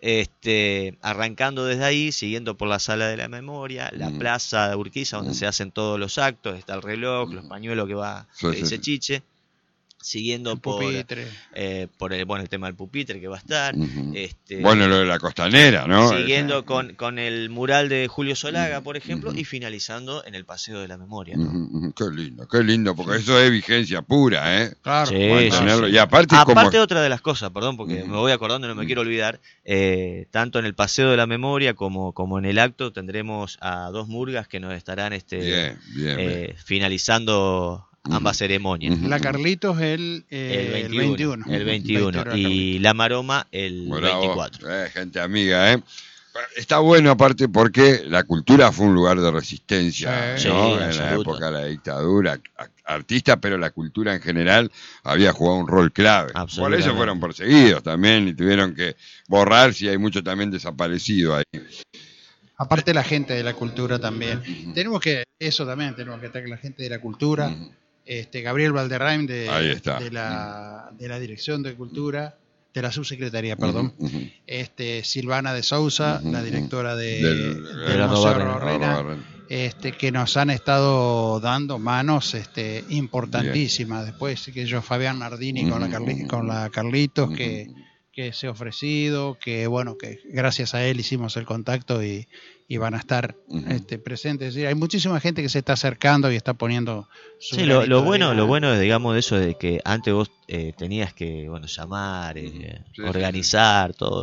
Este, arrancando desde ahí, siguiendo por la Sala de la Memoria, la Mm. Plaza de Urquiza, donde Mm. se hacen todos los actos, está el reloj, Mm. los pañuelos que va, Sí, que sí, dice sí. Chiche, siguiendo El por, pupitre. eh, por el, bueno, el tema del pupitre que va a estar. Ujú. este, Bueno, lo de la costanera, ¿no? siguiendo con, con el mural de Julio Solaga, Ujú, por ejemplo, ujú. y finalizando en el Paseo de la Memoria, ¿no? Ujú, ujú. Qué lindo, qué lindo, porque eso es vigencia pura, ¿eh? Claro. Sí, Mantenerlo. sí, sí. Y aparte, Aparte como... otra de las cosas, perdón, porque Ujú. me voy acordando y no me Ujú. quiero olvidar, eh, tanto en el Paseo de la Memoria como, como en el acto tendremos a dos murgas que nos estarán este, Bien, bien, bien. eh, finalizando ambas Ujú. ceremonias. Ujú. La Carlitos el, eh, El veintiuno. El veintiuno. la Y la Maroma el Bravo. veinticuatro. Eh, gente amiga, ¿eh? Está bueno aparte porque la cultura fue un lugar de resistencia, Sí. ¿no? Sí, en la absoluto. época de la dictadura, a- artista, pero la cultura en general había jugado un rol clave. Por Absolutamente. eso fueron perseguidos también y tuvieron que borrar, si hay mucho también desaparecido ahí. Aparte la gente de la cultura también. Tenemos que, eso también, tenemos que estar con la gente de la cultura. Ujú. Este, Gabriel Valderraim de, Ahí está. de, la, de la Dirección de Cultura, de la Subsecretaría, perdón. Ujú, ujú. Este, Silvana de Sousa, Ujú, la ujú. directora de, Del- del de la Museo Arrobarrena. Arrobarrena, Arrobarrena. este, que nos han estado dando manos este, importantísimas. Después que yo, Fabián Nardini con, la Carli- con la Carlitos, que, que se ha ofrecido, que bueno, que gracias a él hicimos el contacto y, y van a estar Ujú. este, presentes. Es decir, hay muchísima gente que se está acercando y está poniendo su Sí, lo, granito lo de bueno, arena. lo bueno es, digamos, de eso de que antes vos eh, tenías que, bueno, llamar, eh, Sí, sí, organizar, todo.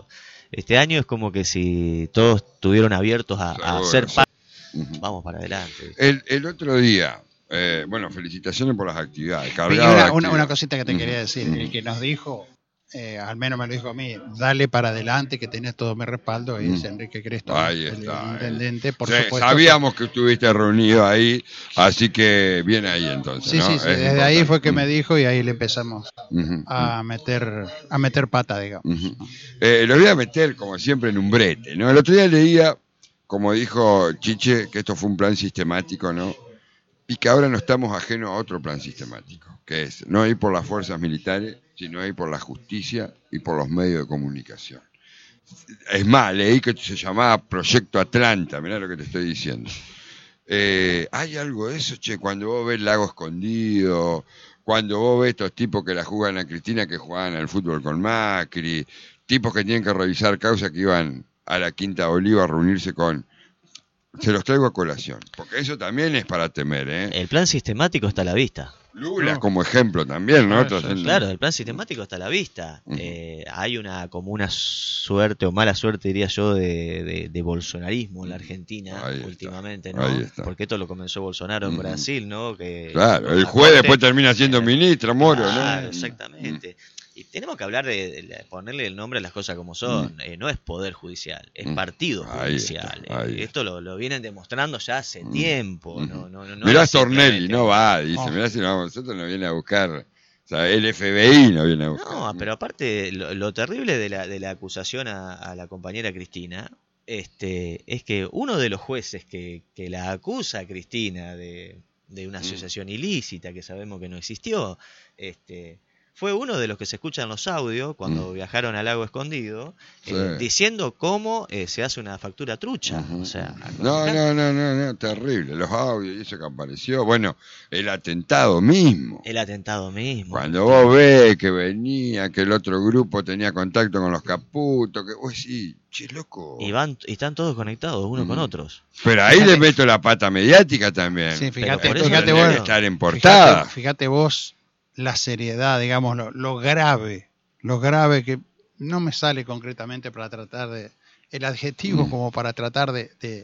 Este año es como que si todos estuvieron abiertos a, a ser parte. Uh-huh. Vamos para adelante. El, el otro día, eh, bueno, felicitaciones por las actividades. Una, de una, actividad. una cosita que te Uh-huh. quería decir, Uh-huh. el que nos dijo, eh, al menos me lo dijo a mí, dale para adelante que tenés todo mi respaldo, es uh-huh. Enrique Cresto, ahí el, está, el intendente, por sí, supuesto. Sabíamos que estuviste reunido ahí, así que viene ahí entonces. Sí, ¿no? sí, sí, es desde importante. ahí fue que uh-huh. me dijo y ahí le empezamos uh-huh. a meter a meter pata, digamos. Uh-huh. Eh, lo voy a meter, como siempre, en un brete, ¿no? El otro día leía, como dijo Chiche, que esto fue un plan sistemático, ¿no? Y que ahora no estamos ajenos a otro plan sistemático, que es no ir por las fuerzas militares, sino ir por la justicia y por los medios de comunicación. Es más, leí que se llamaba Proyecto Atlanta, mirá lo que te estoy diciendo. Eh, ¿Hay algo de eso, che? Cuando vos ves Lago Escondido, cuando vos ves estos tipos que la juegan a Cristina, que jugaban al fútbol con Macri, tipos que tienen que revisar causas que iban a la Quinta Oliva a reunirse con... Se los traigo a colación, porque eso también es para temer, ¿eh? El plan sistemático está a la vista. Lula No. como ejemplo también, ¿no? Ah, Entonces, Claro, el plan sistemático está a la vista. Uh-huh. Eh, hay una como una suerte o mala suerte, diría yo, de, de, de bolsonarismo en la Argentina Ahí últimamente, está, ¿no? ahí está. Porque esto lo comenzó Bolsonaro en Uh-huh. Brasil, ¿no? Que claro, el la juez corte- después termina siendo ministro, Moro, Claro, ¿no? exactamente. Y tenemos que hablar de, de ponerle el nombre a las cosas como son. Mm. Eh, no es poder judicial, es Mm. partido Ahí judicial. está, ahí Eh, Esto lo, lo vienen demostrando ya hace tiempo. Mm. No, no, no, no Mirá es Stornelli, simplemente- no va, dice, No. mirá si no, nosotros nos viene a buscar, o sea, el F B I nos viene a buscar. No, pero aparte, lo, lo terrible de la, de la acusación a, a la compañera Cristina este, es que uno de los jueces que, que la acusa a Cristina de, de una asociación ilícita que sabemos que no existió, este, fue uno de los que se escuchan los audios cuando Mm. viajaron al Lago Escondido, Sí. eh, diciendo cómo eh, se hace una factura trucha. Ujú. O sea, No, no, no, no, no, terrible, los audios y eso que apareció, bueno, el atentado mismo. el atentado mismo. Cuando vos ves que venía, que el otro grupo tenía contacto con los Caputos, que vos sí, che, loco. Y, van, y están todos conectados unos Ujú. con otros. Pero ahí Fíjate- le meto la pata mediática también. Sí, fíjate, por Esto eso fíjate tendría vos, que estar en portada. fíjate, fíjate vos la seriedad, digamos, lo, lo grave, lo grave que no me sale concretamente para tratar de, el adjetivo Mm. como para tratar de, de,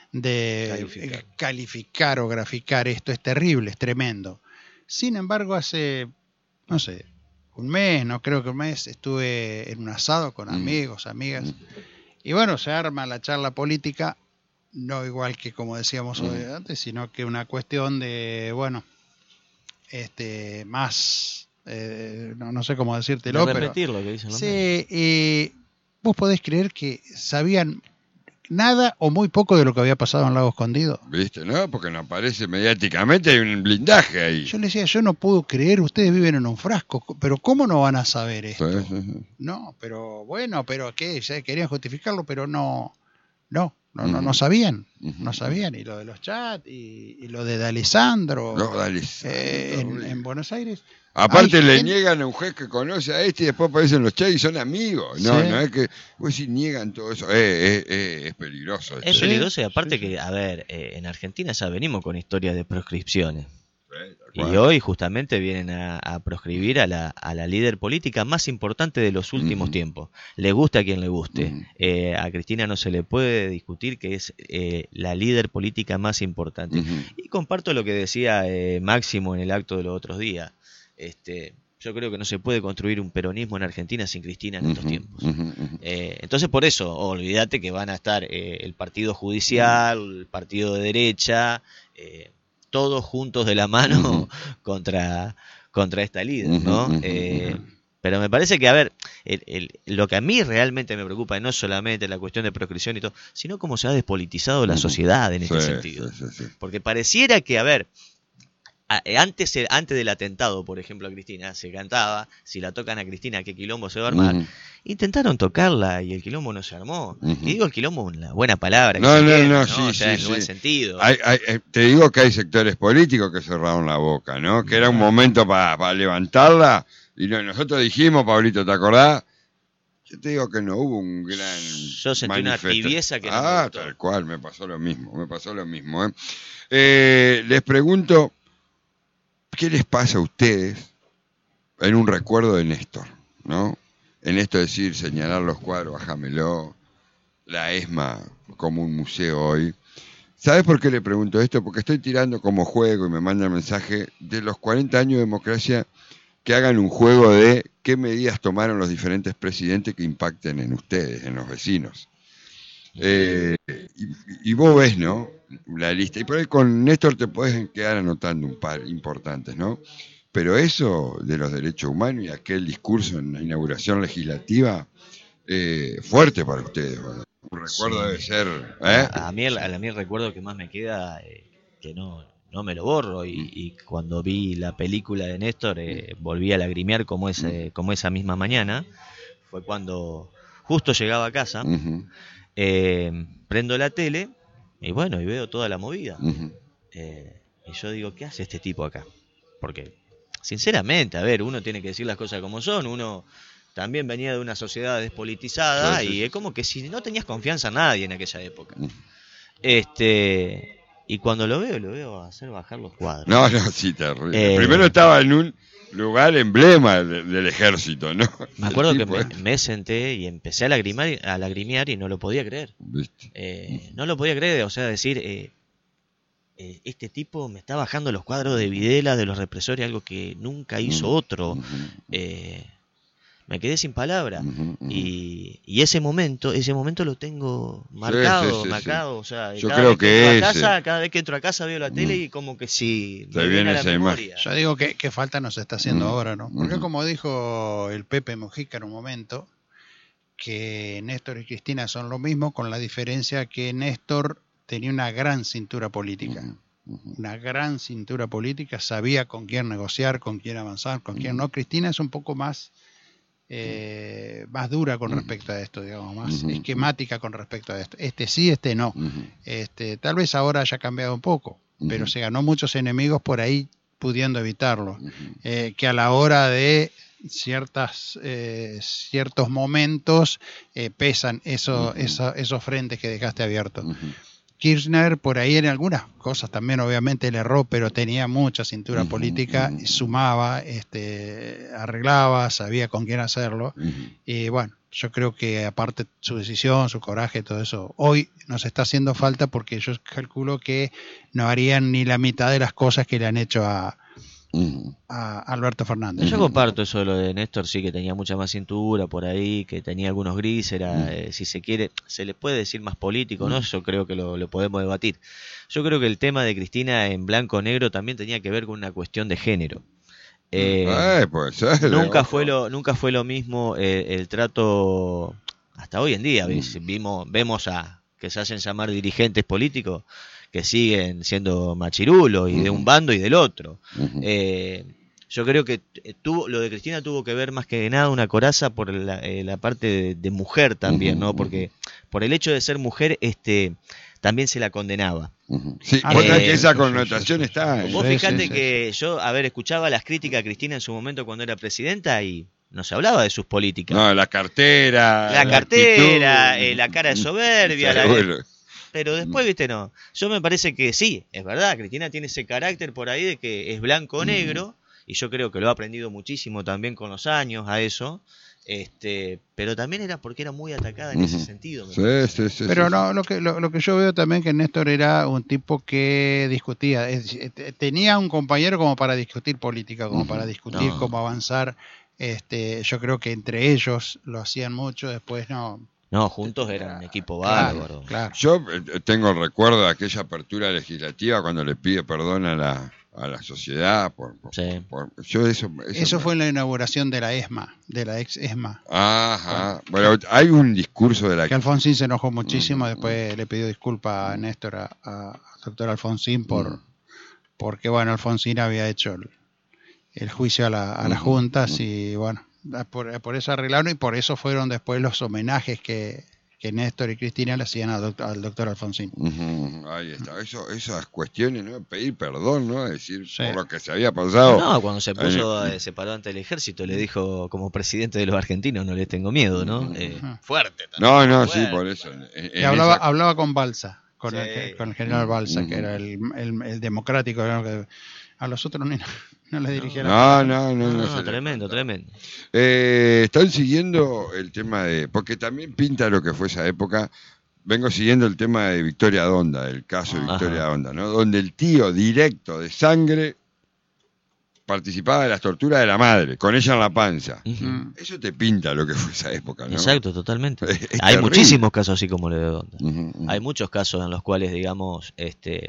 de Calificar. calificar o graficar esto, es terrible, es tremendo. Sin embargo, hace, no sé, un mes, no creo que un mes, estuve en un asado con Mm. amigos, amigas, Mm. y bueno, se arma la charla política, no igual que como decíamos Mm. hoy antes, sino que una cuestión de, bueno, este más, eh, no, no sé cómo decírtelo, De pero repetir lo que dicen los medios. sí, eh, vos podés creer que sabían nada o muy poco de lo que había pasado en Lago Escondido. ¿Viste, no? Porque no aparece mediáticamente, hay un blindaje ahí. Yo le decía, yo no puedo creer, ustedes viven en un frasco, pero ¿cómo no van a saber esto? Sí, sí, sí. No, pero bueno, pero ¿qué? Ya querían justificarlo, pero no, no, no, no, Ujú. no sabían, Ujú. no sabían. Y lo de los chats y, y lo de D'Alessandro No, dale, eh, en, horrible. en Buenos Aires. Aparte Hay le gente- niegan a un juez que conoce a este y después aparecen los chats y son amigos. No, Sí. no es que, pues si niegan todo eso, eh, eh, eh, es peligroso. Es esto. Sí, peligroso y aparte sí, sí. que, a ver, eh, en Argentina ya venimos con historias de proscripciones. Eh, tal Y cual. hoy justamente vienen a, a proscribir a la, a la líder política más importante de los últimos Ujú. tiempos. Le guste a quien le guste. Ujú. Eh, a Cristina no se le puede discutir que es eh, la líder política más importante. Ujú. Y comparto lo que decía eh, Máximo en el acto de los otros días. Este, yo creo que no se puede construir un peronismo en Argentina sin Cristina en estos Ujú, tiempos. ujú, ujú. Eh, entonces por eso, olvídate que van a estar eh, el partido judicial, el partido de derecha, eh, todos juntos de la mano Ujú. contra, contra esta líder, ¿no? Ujú, ujú, Eh, ujú. pero me parece que, a ver, el, el- lo que a mí realmente me preocupa no es solamente la cuestión de proscripción y todo, sino cómo se ha despolitizado la Ujú. sociedad en este Sí, sentido. sí, sí, sí. Porque pareciera que, a ver, a- eh, antes, antes del atentado, por ejemplo, a Cristina, se cantaba, si la tocan a Cristina, ¿qué quilombo se va a armar? Ujú. Intentaron tocarla y el quilombo no se armó. Ujú. Y digo el quilombo en la buena palabra. que No, se no, entienda, no, sí, O sea, sí, en el buen sí. sentido. Hay- hay- eh, te digo que hay sectores políticos que cerraron la boca, ¿no? Que era un momento para levantarla. Y no- nosotros dijimos, Pablito, ¿te acordás? Yo te digo que no hubo un gran. Yo sentí una manifesta- tibieza que no me Ah, gustó. tal cual, me pasó lo mismo, me pasó lo mismo. ¿eh? Eh, les pregunto, ¿qué les pasa a ustedes en un recuerdo de Néstor? ¿No? en esto de decir, señalar los cuadros, bájamelo, la ESMA como un museo hoy. ¿Sabes por qué le pregunto esto? Porque estoy tirando como juego y me manda el mensaje de los cuarenta años de democracia, que hagan un juego de qué medidas tomaron los diferentes presidentes que impacten en ustedes, en los vecinos. Eh, y, y vos ves, ¿no? La lista. Y por ahí con Néstor te podés quedar anotando un par importantes, ¿no? Pero eso de los derechos humanos y aquel discurso en la inauguración legislativa, eh, fuerte para ustedes, ¿verdad? Un recuerdo sí. Debe ser... ¿eh? A, a, mí el, a mí el recuerdo que más me queda, eh, que no, no me lo borro, y, y cuando vi la película de Néstor, eh, volví a lagrimear como, ese, como esa misma mañana. Fue cuando justo llegaba a casa, uh-huh. eh, prendo la tele y bueno, y veo toda la movida. Uh-huh. Eh, y yo digo, ¿qué hace este tipo acá? Porque, sinceramente, a ver, uno tiene que decir las cosas como son, uno... También venía de una sociedad despolitizada, sí, sí, sí. Y es como que si no tenías confianza en nadie en aquella época. Este y cuando lo veo, lo veo hacer bajar los cuadros. No, no, sí, terrible. Eh, Primero estaba en un lugar emblema de, del ejército, ¿no? Me acuerdo que me, me senté y empecé a lagrimear, a lagrimear y no lo podía creer. Eh, no lo podía creer, o sea, decir, eh, eh, este tipo me está bajando los cuadros de Videla, de los represores, algo que nunca hizo otro. Eh, Me quedé sin palabra. Uh-huh, uh-huh. Y, y ese momento, ese momento lo tengo marcado, sí, sí, sí, marcado. Sí. O sea, yo cada creo vez que, que entro a ese. casa, cada vez que entro a casa veo la tele uh-huh. y como que si me viene a la memoria. Yo digo que, que falta nos está haciendo uh-huh. ahora, ¿no? Porque uh-huh. como dijo el Pepe Mujica en un momento, que Néstor y Cristina son lo mismo, con la diferencia que Néstor tenía una gran cintura política. Uh-huh. Uh-huh. Una gran cintura política, sabía con quién negociar, con quién avanzar, con uh-huh. quién no. Cristina es un poco más Eh, más dura con respecto a esto, digamos, más uh-huh. esquemática con respecto a esto. Este sí, este no. Uh-huh. Este, tal vez ahora haya cambiado un poco, uh-huh. pero se ganó muchos enemigos por ahí pudiendo evitarlo. Uh-huh. Eh, que a la hora de ciertas eh, ciertos momentos eh, pesan eso, uh-huh. eso, esos frentes que dejaste abiertos. Uh-huh. Kirchner por ahí en algunas cosas también obviamente le erró, pero tenía mucha cintura uh-huh, política, uh-huh. sumaba, este, arreglaba, sabía con quién hacerlo, uh-huh. y bueno, yo creo que aparte su decisión, su coraje, todo eso, hoy nos está haciendo falta porque yo calculo que no harían ni la mitad de las cosas que le han hecho a, uh-huh. a Alberto Fernández. Yo comparto eso de lo de Néstor, sí, que tenía mucha más cintura por ahí, que tenía algunos grises, era, uh-huh. eh, si se quiere, se le puede decir más político, ¿no? Yo creo que lo, lo podemos debatir. Yo creo que el tema de Cristina en blanco o negro también tenía que ver con una cuestión de género. Eh, Ay, pues, eh, nunca fue lo nunca fue lo mismo eh, el trato hasta hoy en día. Uh-huh. Vimos, vemos a que se hacen llamar dirigentes políticos que siguen siendo machirulos y uh-huh. de un bando y del otro. Uh-huh. Eh, yo creo que tuvo lo de Cristina tuvo que ver más que nada una coraza por la, eh, la parte de, de mujer también, uh-huh. ¿no? Porque por el hecho de ser mujer, este, también se la condenaba. Uh-huh. Sí, ah, eh, que esa connotación sí, sí, sí, está. Vos fijate sí, sí, que sí. yo, a ver, escuchaba las críticas a Cristina en su momento cuando era presidenta y no se hablaba de sus políticas. No, la cartera. La, la cartera, eh, la cara de soberbia. La, bueno. Pero después, viste, no. Yo me parece que sí, es verdad, Cristina tiene ese carácter por ahí de que es blanco o negro, uh-huh. y yo creo que lo ha aprendido muchísimo también con los años a eso. Este, pero también era porque era muy atacada en uh-huh. ese sentido. Sí, sí, sí, pero sí, no, sí. Lo, que, lo, lo que yo veo también que Néstor era un tipo que discutía, es, tenía un compañero como para discutir política, como uh-huh. para discutir no. cómo avanzar. Este, yo creo que entre ellos lo hacían mucho, después no. No, juntos eran un equipo bárbaro. Claro, claro. Yo eh, tengo el recuerdo de aquella apertura legislativa cuando le pide perdón a la a la sociedad por, por, sí. por yo eso eso, eso fue en la inauguración de la ESMA, de la ex ESMA. Ajá. Bueno, hay un discurso de la que Alfonsín se enojó muchísimo, mm, después mm. le pidió disculpas a Néstor, a, a doctor Alfonsín por mm. porque bueno, Alfonsín había hecho el, el juicio a, la, a las mm. juntas mm. y bueno, por, por eso arreglaron y por eso fueron después los homenajes que que Néstor y Cristina le hacían al doctor, al doctor Alfonsín. Uh-huh. Ahí está. Eso, esas cuestiones, ¿no? Pedir perdón, ¿no? Decir sí. por lo que se había pasado. No, cuando se puso, eh, se paró ante el ejército, le dijo, como presidente de los argentinos, no les tengo miedo, ¿no? Uh-huh. Eh, fuerte también. No, no, fuerte. sí, por eso. En, en hablaba, esa... hablaba con Balsa, con, sí. el, con el general Balsa, uh-huh. que era el, el, el democrático, ¿no? Que A los otros ni, no les dirigía no, la no, no, no, No, no, no, tremendo, tremendo. Eh, están siguiendo el tema de, porque también pinta lo que fue esa época. Vengo siguiendo el tema de Victoria Donda, el caso de Victoria Ajá. Donda, ¿no? Donde el tío directo de sangre participaba de las torturas de la madre, con ella en la panza. Uh-huh. Eso te pinta lo que fue esa época, ¿no? Exacto, totalmente. Es, es Hay terrible. muchísimos casos así como el de Donda. Uh-huh, uh-huh. Hay muchos casos en los cuales, digamos, este,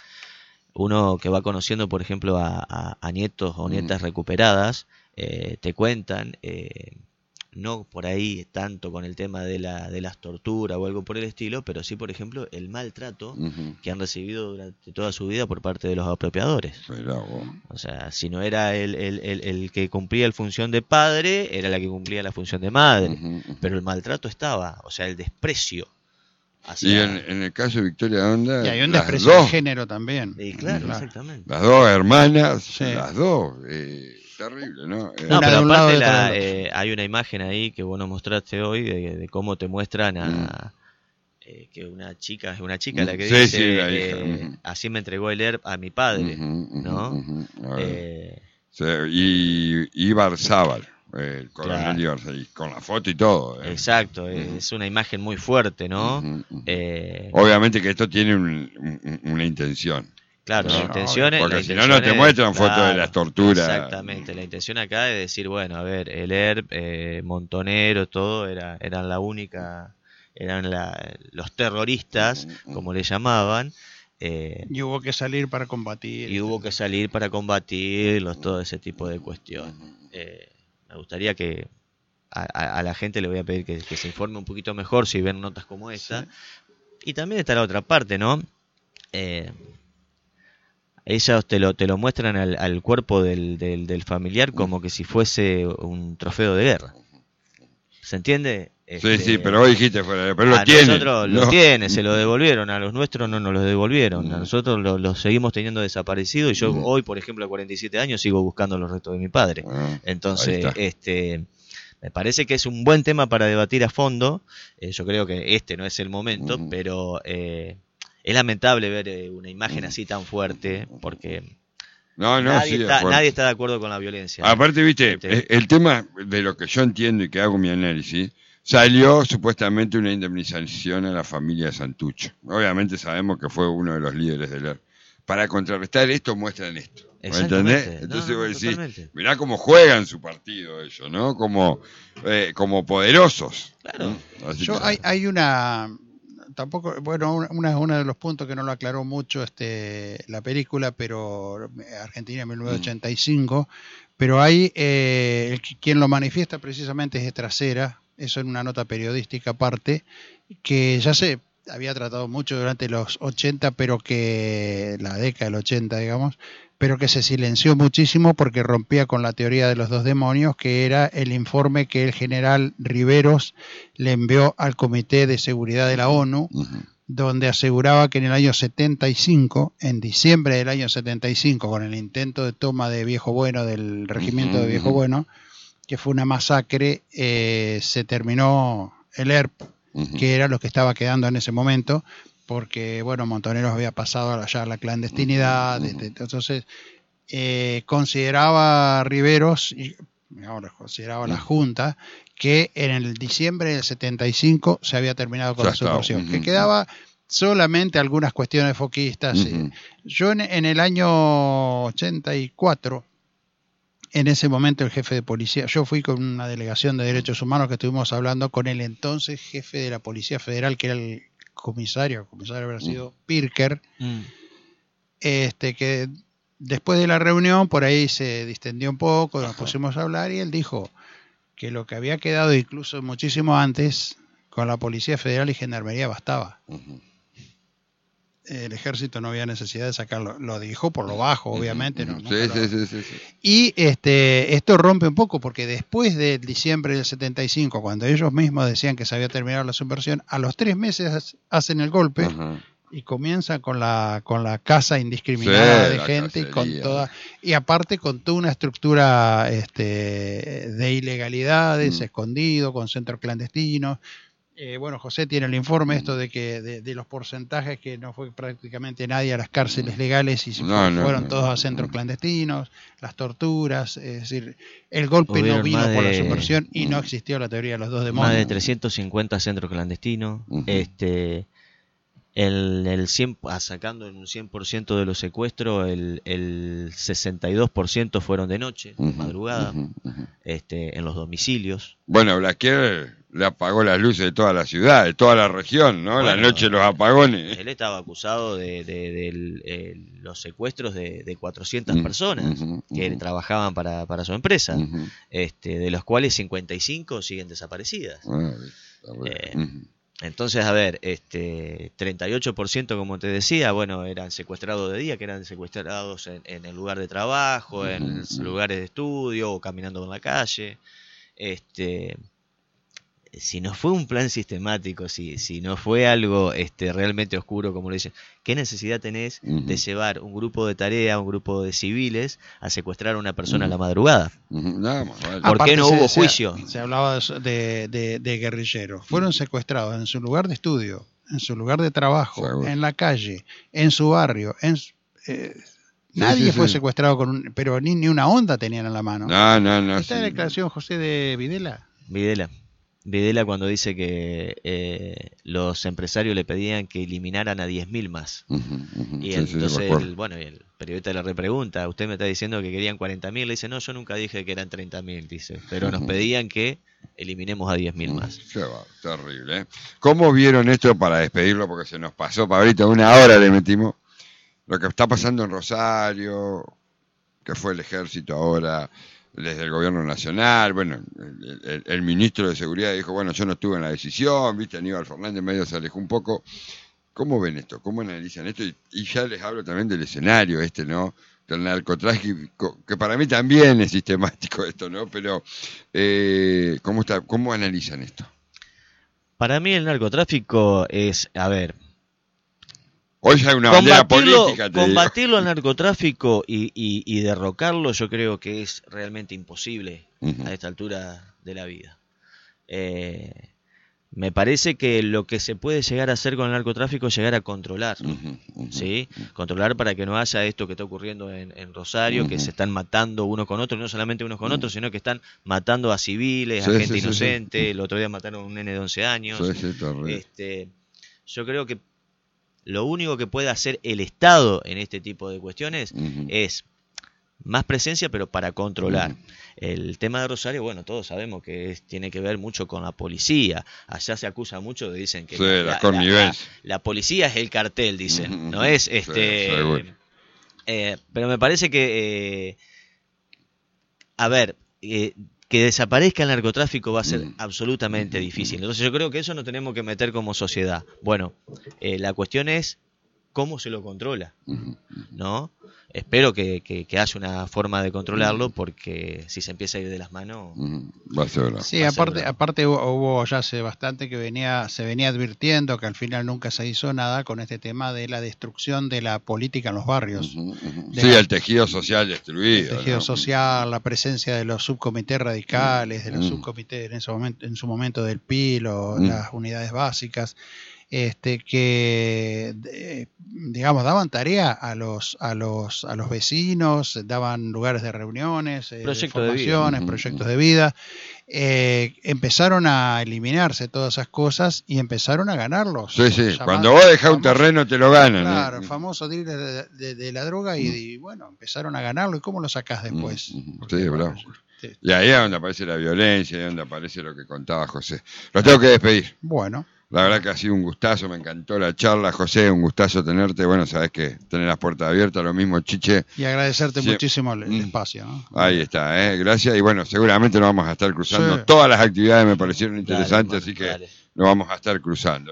uno que va conociendo, por ejemplo, a, a, a nietos o nietas uh-huh. recuperadas, eh, te cuentan, eh, no por ahí tanto con el tema de, la, de las torturas o algo por el estilo, pero sí, por ejemplo, el maltrato uh-huh. que han recibido durante toda su vida por parte de los apropiadores. O sea, si no era el, el, el, el que cumplía la función de padre, era la que cumplía la función de madre. Uh-huh, uh-huh. Pero el maltrato estaba, o sea, el desprecio. Hacia... Y en, en el caso de Victoria Donda, y hay un las desprecio dos, de género también. Sí, claro, claro. Exactamente. Las dos hermanas, sí. las dos... Eh... terrible, ¿no? Eh, no, pero aparte la, eh, hay una imagen ahí que vos nos mostraste hoy de, de cómo te muestran a mm. eh, que una chica, es una chica mm. la que sí, dice, sí, la eh, hija. así me entregó el herb a mi padre, uh-huh, ¿no? Uh-huh. Eh, sí, y Ibarzábal, el coronel claro. Ibarzábal, con la foto y todo. Eh. Exacto, uh-huh. es una imagen muy fuerte, ¿no? Uh-huh, uh-huh. Eh, Obviamente que esto tiene un, un, una intención. Claro, no, la intención es... Porque la si intención no, no te es, muestran claro, fotos de las torturas. Exactamente, la intención acá es decir, bueno, a ver, el herb, eh, Montonero, todo, era, eran la única, eran la, los terroristas, como le llamaban. Eh, y hubo que salir para combatir. Y hubo que salir para combatirlos, todo ese tipo de cuestiones. Eh, me gustaría que a, a, a la gente le voy a pedir que, que se informe un poquito mejor si ven notas como esta. Sí. Y también está la otra parte, ¿no? Eh, ellos te lo, te lo muestran al, al cuerpo del, del, del familiar como que si fuese un trofeo de guerra. ¿Se entiende? Este, sí, sí, pero vos dijiste, pero lo a tiene. nosotros no. lo tiene, se lo devolvieron, a los nuestros no nos lo devolvieron, a nosotros los lo seguimos teniendo desaparecido y yo mm. hoy, por ejemplo, a cuarenta y siete años sigo buscando los restos de mi padre. Ah, Entonces, este... me parece que es un buen tema para debatir a fondo. Eh, yo creo que este no es el momento, uh-huh. pero eh, es lamentable ver eh, una imagen así tan fuerte, porque no, no, nadie, sí, está, nadie está de acuerdo con la violencia. Aparte, viste, este, el tema de lo que yo entiendo y que hago mi análisis, salió supuestamente una indemnización a la familia de Santucho. Obviamente sabemos que fue uno de los líderes del E R. Para contrarrestar esto, muestran esto. ¿Me entendés? Entonces no, no, vos decís, mirá cómo juegan su partido ellos, ¿no? Como, eh, como poderosos. Claro. ¿no? Así Yo, que... hay, hay una, tampoco, bueno, una, uno de los puntos que no lo aclaró mucho este, la película, pero Argentina mil novecientos ochenta y cinco, mm. pero hay, eh, el, quien lo manifiesta precisamente es Estracera, eso en una nota periodística aparte, que ya se había tratado mucho durante los ochenta, pero que la década del ochenta, digamos, pero que se silenció muchísimo porque rompía con la teoría de los dos demonios, que era el informe que el general Riveros le envió al Comité de Seguridad de la ONU, uh-huh. donde aseguraba que en el año setenta y cinco, en diciembre del año setenta y cinco, con el intento de toma de Viejo Bueno, del regimiento uh-huh. de Viejo Bueno, que fue una masacre, eh, se terminó el E R P, uh-huh. que era lo que estaba quedando en ese momento, porque, bueno, Montoneros había pasado allá a la clandestinidad, uh-huh. este, entonces eh, consideraba Riveros, y ahora consideraba uh-huh. la Junta, que en el diciembre del setenta y cinco se había terminado con ya la subversión, uh-huh. que quedaba solamente algunas cuestiones foquistas. Uh-huh. Yo en, en el año ochenta y cuatro, en ese momento el jefe de policía, yo fui con una delegación de derechos humanos que estuvimos hablando con el entonces jefe de la Policía Federal, que era el comisario, el comisario habría sido mm. Pirker, mm. este que después de la reunión por ahí se distendió un poco, nos pusimos a hablar y él dijo que lo que había quedado incluso muchísimo antes con la Policía Federal y Gendarmería bastaba. Uh-huh. El ejército no había necesidad de sacarlo, lo dijo por lo bajo, obviamente. Uh-huh. no, sí, sí, lo... sí, sí, sí. Y este, esto rompe un poco porque después del diciembre del setenta y cinco, cuando ellos mismos decían que se había terminado la subversión, a los tres meses hacen el golpe uh-huh. y comienzan con la con la caza indiscriminada sí, de gente y con toda y aparte con toda una estructura este, de ilegalidades, uh-huh. escondido, con centros clandestinos. Eh, bueno, José tiene el informe esto de que de, de los porcentajes que no fue prácticamente nadie a las cárceles legales y no, no, fueron no, todos no, a centros no. clandestinos, las torturas, es decir, el golpe Hubieron no vino más por la de- subversión y no existió la teoría de los dos Más de demonios. trescientos cincuenta centros clandestinos. Ujú. Este, el, el cien, ah, sacando en un cien por ciento de los secuestros, el, el sesenta y dos por ciento fueron de noche, de Ujú, madrugada, ujú, ujú. este, en los domicilios. Bueno, Blaquier le apagó las luces de toda la ciudad, de toda la región, ¿no? La Bueno, noche los apagones. Él estaba acusado de, de, de el- el- los secuestros de, de cuatrocientas Ujú, personas ujú, que ujú. trabajaban para, para su empresa, Ujú. este, de los cuales cincuenta y cinco siguen desaparecidas. Ah, está bueno. Eh, Ujú. Entonces, a ver, este treinta y ocho por ciento, como te decía, bueno, eran secuestrados de día, que eran secuestrados en, en el lugar de trabajo, en Ujú. lugares de estudio o caminando en la calle. Este, si no fue un plan sistemático, si, si no fue algo este, realmente oscuro, como le dicen, ¿qué necesidad tenés Ujú. de llevar un grupo de tarea, un grupo de civiles a secuestrar a una persona a la Ujú. madrugada? Ujú. Nada más, vale. ¿Por Aparte qué no se- hubo se- juicio? Se, hablaba de, de, de- de guerrilleros. Fueron secuestrados en su lugar de estudio, en su lugar de trabajo, Seguro. en la calle, en su barrio. En su- eh, nadie sí, fue sí. secuestrado con un, pero ni, ni una onda tenían en la mano. No, no, no. ¿Está sí. la declaración, José, de Videla? Videla. Videla cuando dice que eh, los empresarios le pedían que eliminaran a diez mil más. Ujú, ujú. Y Sí, sí, entonces, recuerdo. el, bueno, y el periodista le repregunta, usted me está diciendo que querían cuarenta mil, le dice, no, yo nunca dije que eran treinta mil, dice, pero nos Ujú. pedían que eliminemos a diez mil más. Qué va, terrible, ¿eh? ¿Cómo vieron esto para despedirlo? Porque se nos pasó, Pablito, una hora le metimos. Lo que está pasando en Rosario, que fue el ejército ahora, desde el gobierno nacional, bueno, el, el- el ministro de Seguridad dijo, bueno, yo no estuve en la decisión, viste, Aníbal Fernández medio se alejó un poco. ¿Cómo ven esto? ¿Cómo analizan esto? Y, y ya les hablo también del escenario este, ¿no? Del narcotráfico, que para mí también es sistemático esto, ¿no? Pero, eh, ¿cómo está, cómo analizan esto? Para mí el narcotráfico es, a ver, Hoy ya hay una bandera combatirlo, política, te digo. combatirlo al narcotráfico y, y, y derrocarlo yo creo que es realmente imposible Ujú. a esta altura de la vida. Eh, me parece que lo que se puede llegar a hacer con el narcotráfico es llegar a controlarlo. Ujú, ujú. ¿Sí? Controlar para que no haya esto que está ocurriendo en, en Rosario, que Ujú. se están matando unos con otros, no solamente unos con otros, sino que están matando a civiles, Sí, a sí, gente sí, sí. inocente. El otro día mataron a un nene de once años. Sí, sí, terrible. Este, yo creo que lo único que puede hacer el Estado en este tipo de cuestiones Ujú. es más presencia, pero para controlar. Ujú. El tema de Rosario, bueno, todos sabemos que es- tiene que ver mucho con la policía. Allá se acusa mucho, dicen que Sí, la, la la- connivencia. la- la policía es el cartel, dicen, Ujú, no ujú. es Sí, este. seguro. eh, pero me parece que, eh, a ver, eh, que desaparezca el narcotráfico va a ser Ujú. absolutamente difícil. Entonces yo creo que eso nos tenemos que meter como sociedad. Bueno, eh, la cuestión es cómo se lo controla, Ujú. ¿no? Espero que, que, que haya una forma de controlarlo, porque si se empieza a ir de las manos, Ujú. Va a ser bravo. Sí, Va a ser aparte, bravo. aparte hubo, hubo ya hace bastante que venía, se venía advirtiendo que al final nunca se hizo nada con este tema de la destrucción de la política en los barrios. Ujú, ujú. de Sí, la- el tejido social El destruido. tejido ¿no? social, la presencia de los subcomités radicales, de los Mm. subcomités en, ese momento, en su momento del P I L o Mm. las unidades básicas, este, que de- digamos daban tarea a los a los a los vecinos, daban lugares de reuniones, eh, de Proyecto de vida. formaciones, Ujú, proyectos ujú. de vida. Eh, empezaron a eliminarse todas esas cosas y empezaron a ganarlos. Sí, sí. Llamado- Cuando vos dejás un famoso- terreno te lo ganan. Claro, ¿eh? el famoso dealer de, de- de la droga y, y, bueno, empezaron a ganarlo. ¿Y cómo lo sacás después? Mm, mm, Porque, sí, bueno, bravo. te- Y ahí es donde aparece la violencia, ahí es donde aparece lo que contaba José. Los tengo que despedir. bueno, La verdad que ha sido un gustazo, me encantó la charla, José, un gustazo tenerte. Bueno, sabes que tener las puertas abiertas, lo mismo, Chiche. y agradecerte Sí. muchísimo el, el Mm. espacio, ¿no? Ahí está, ¿eh? Gracias. Y bueno, seguramente nos vamos a estar cruzando. Sí. Todas las actividades me parecieron dale, interesantes, hermano, así que dale. nos vamos a estar cruzando.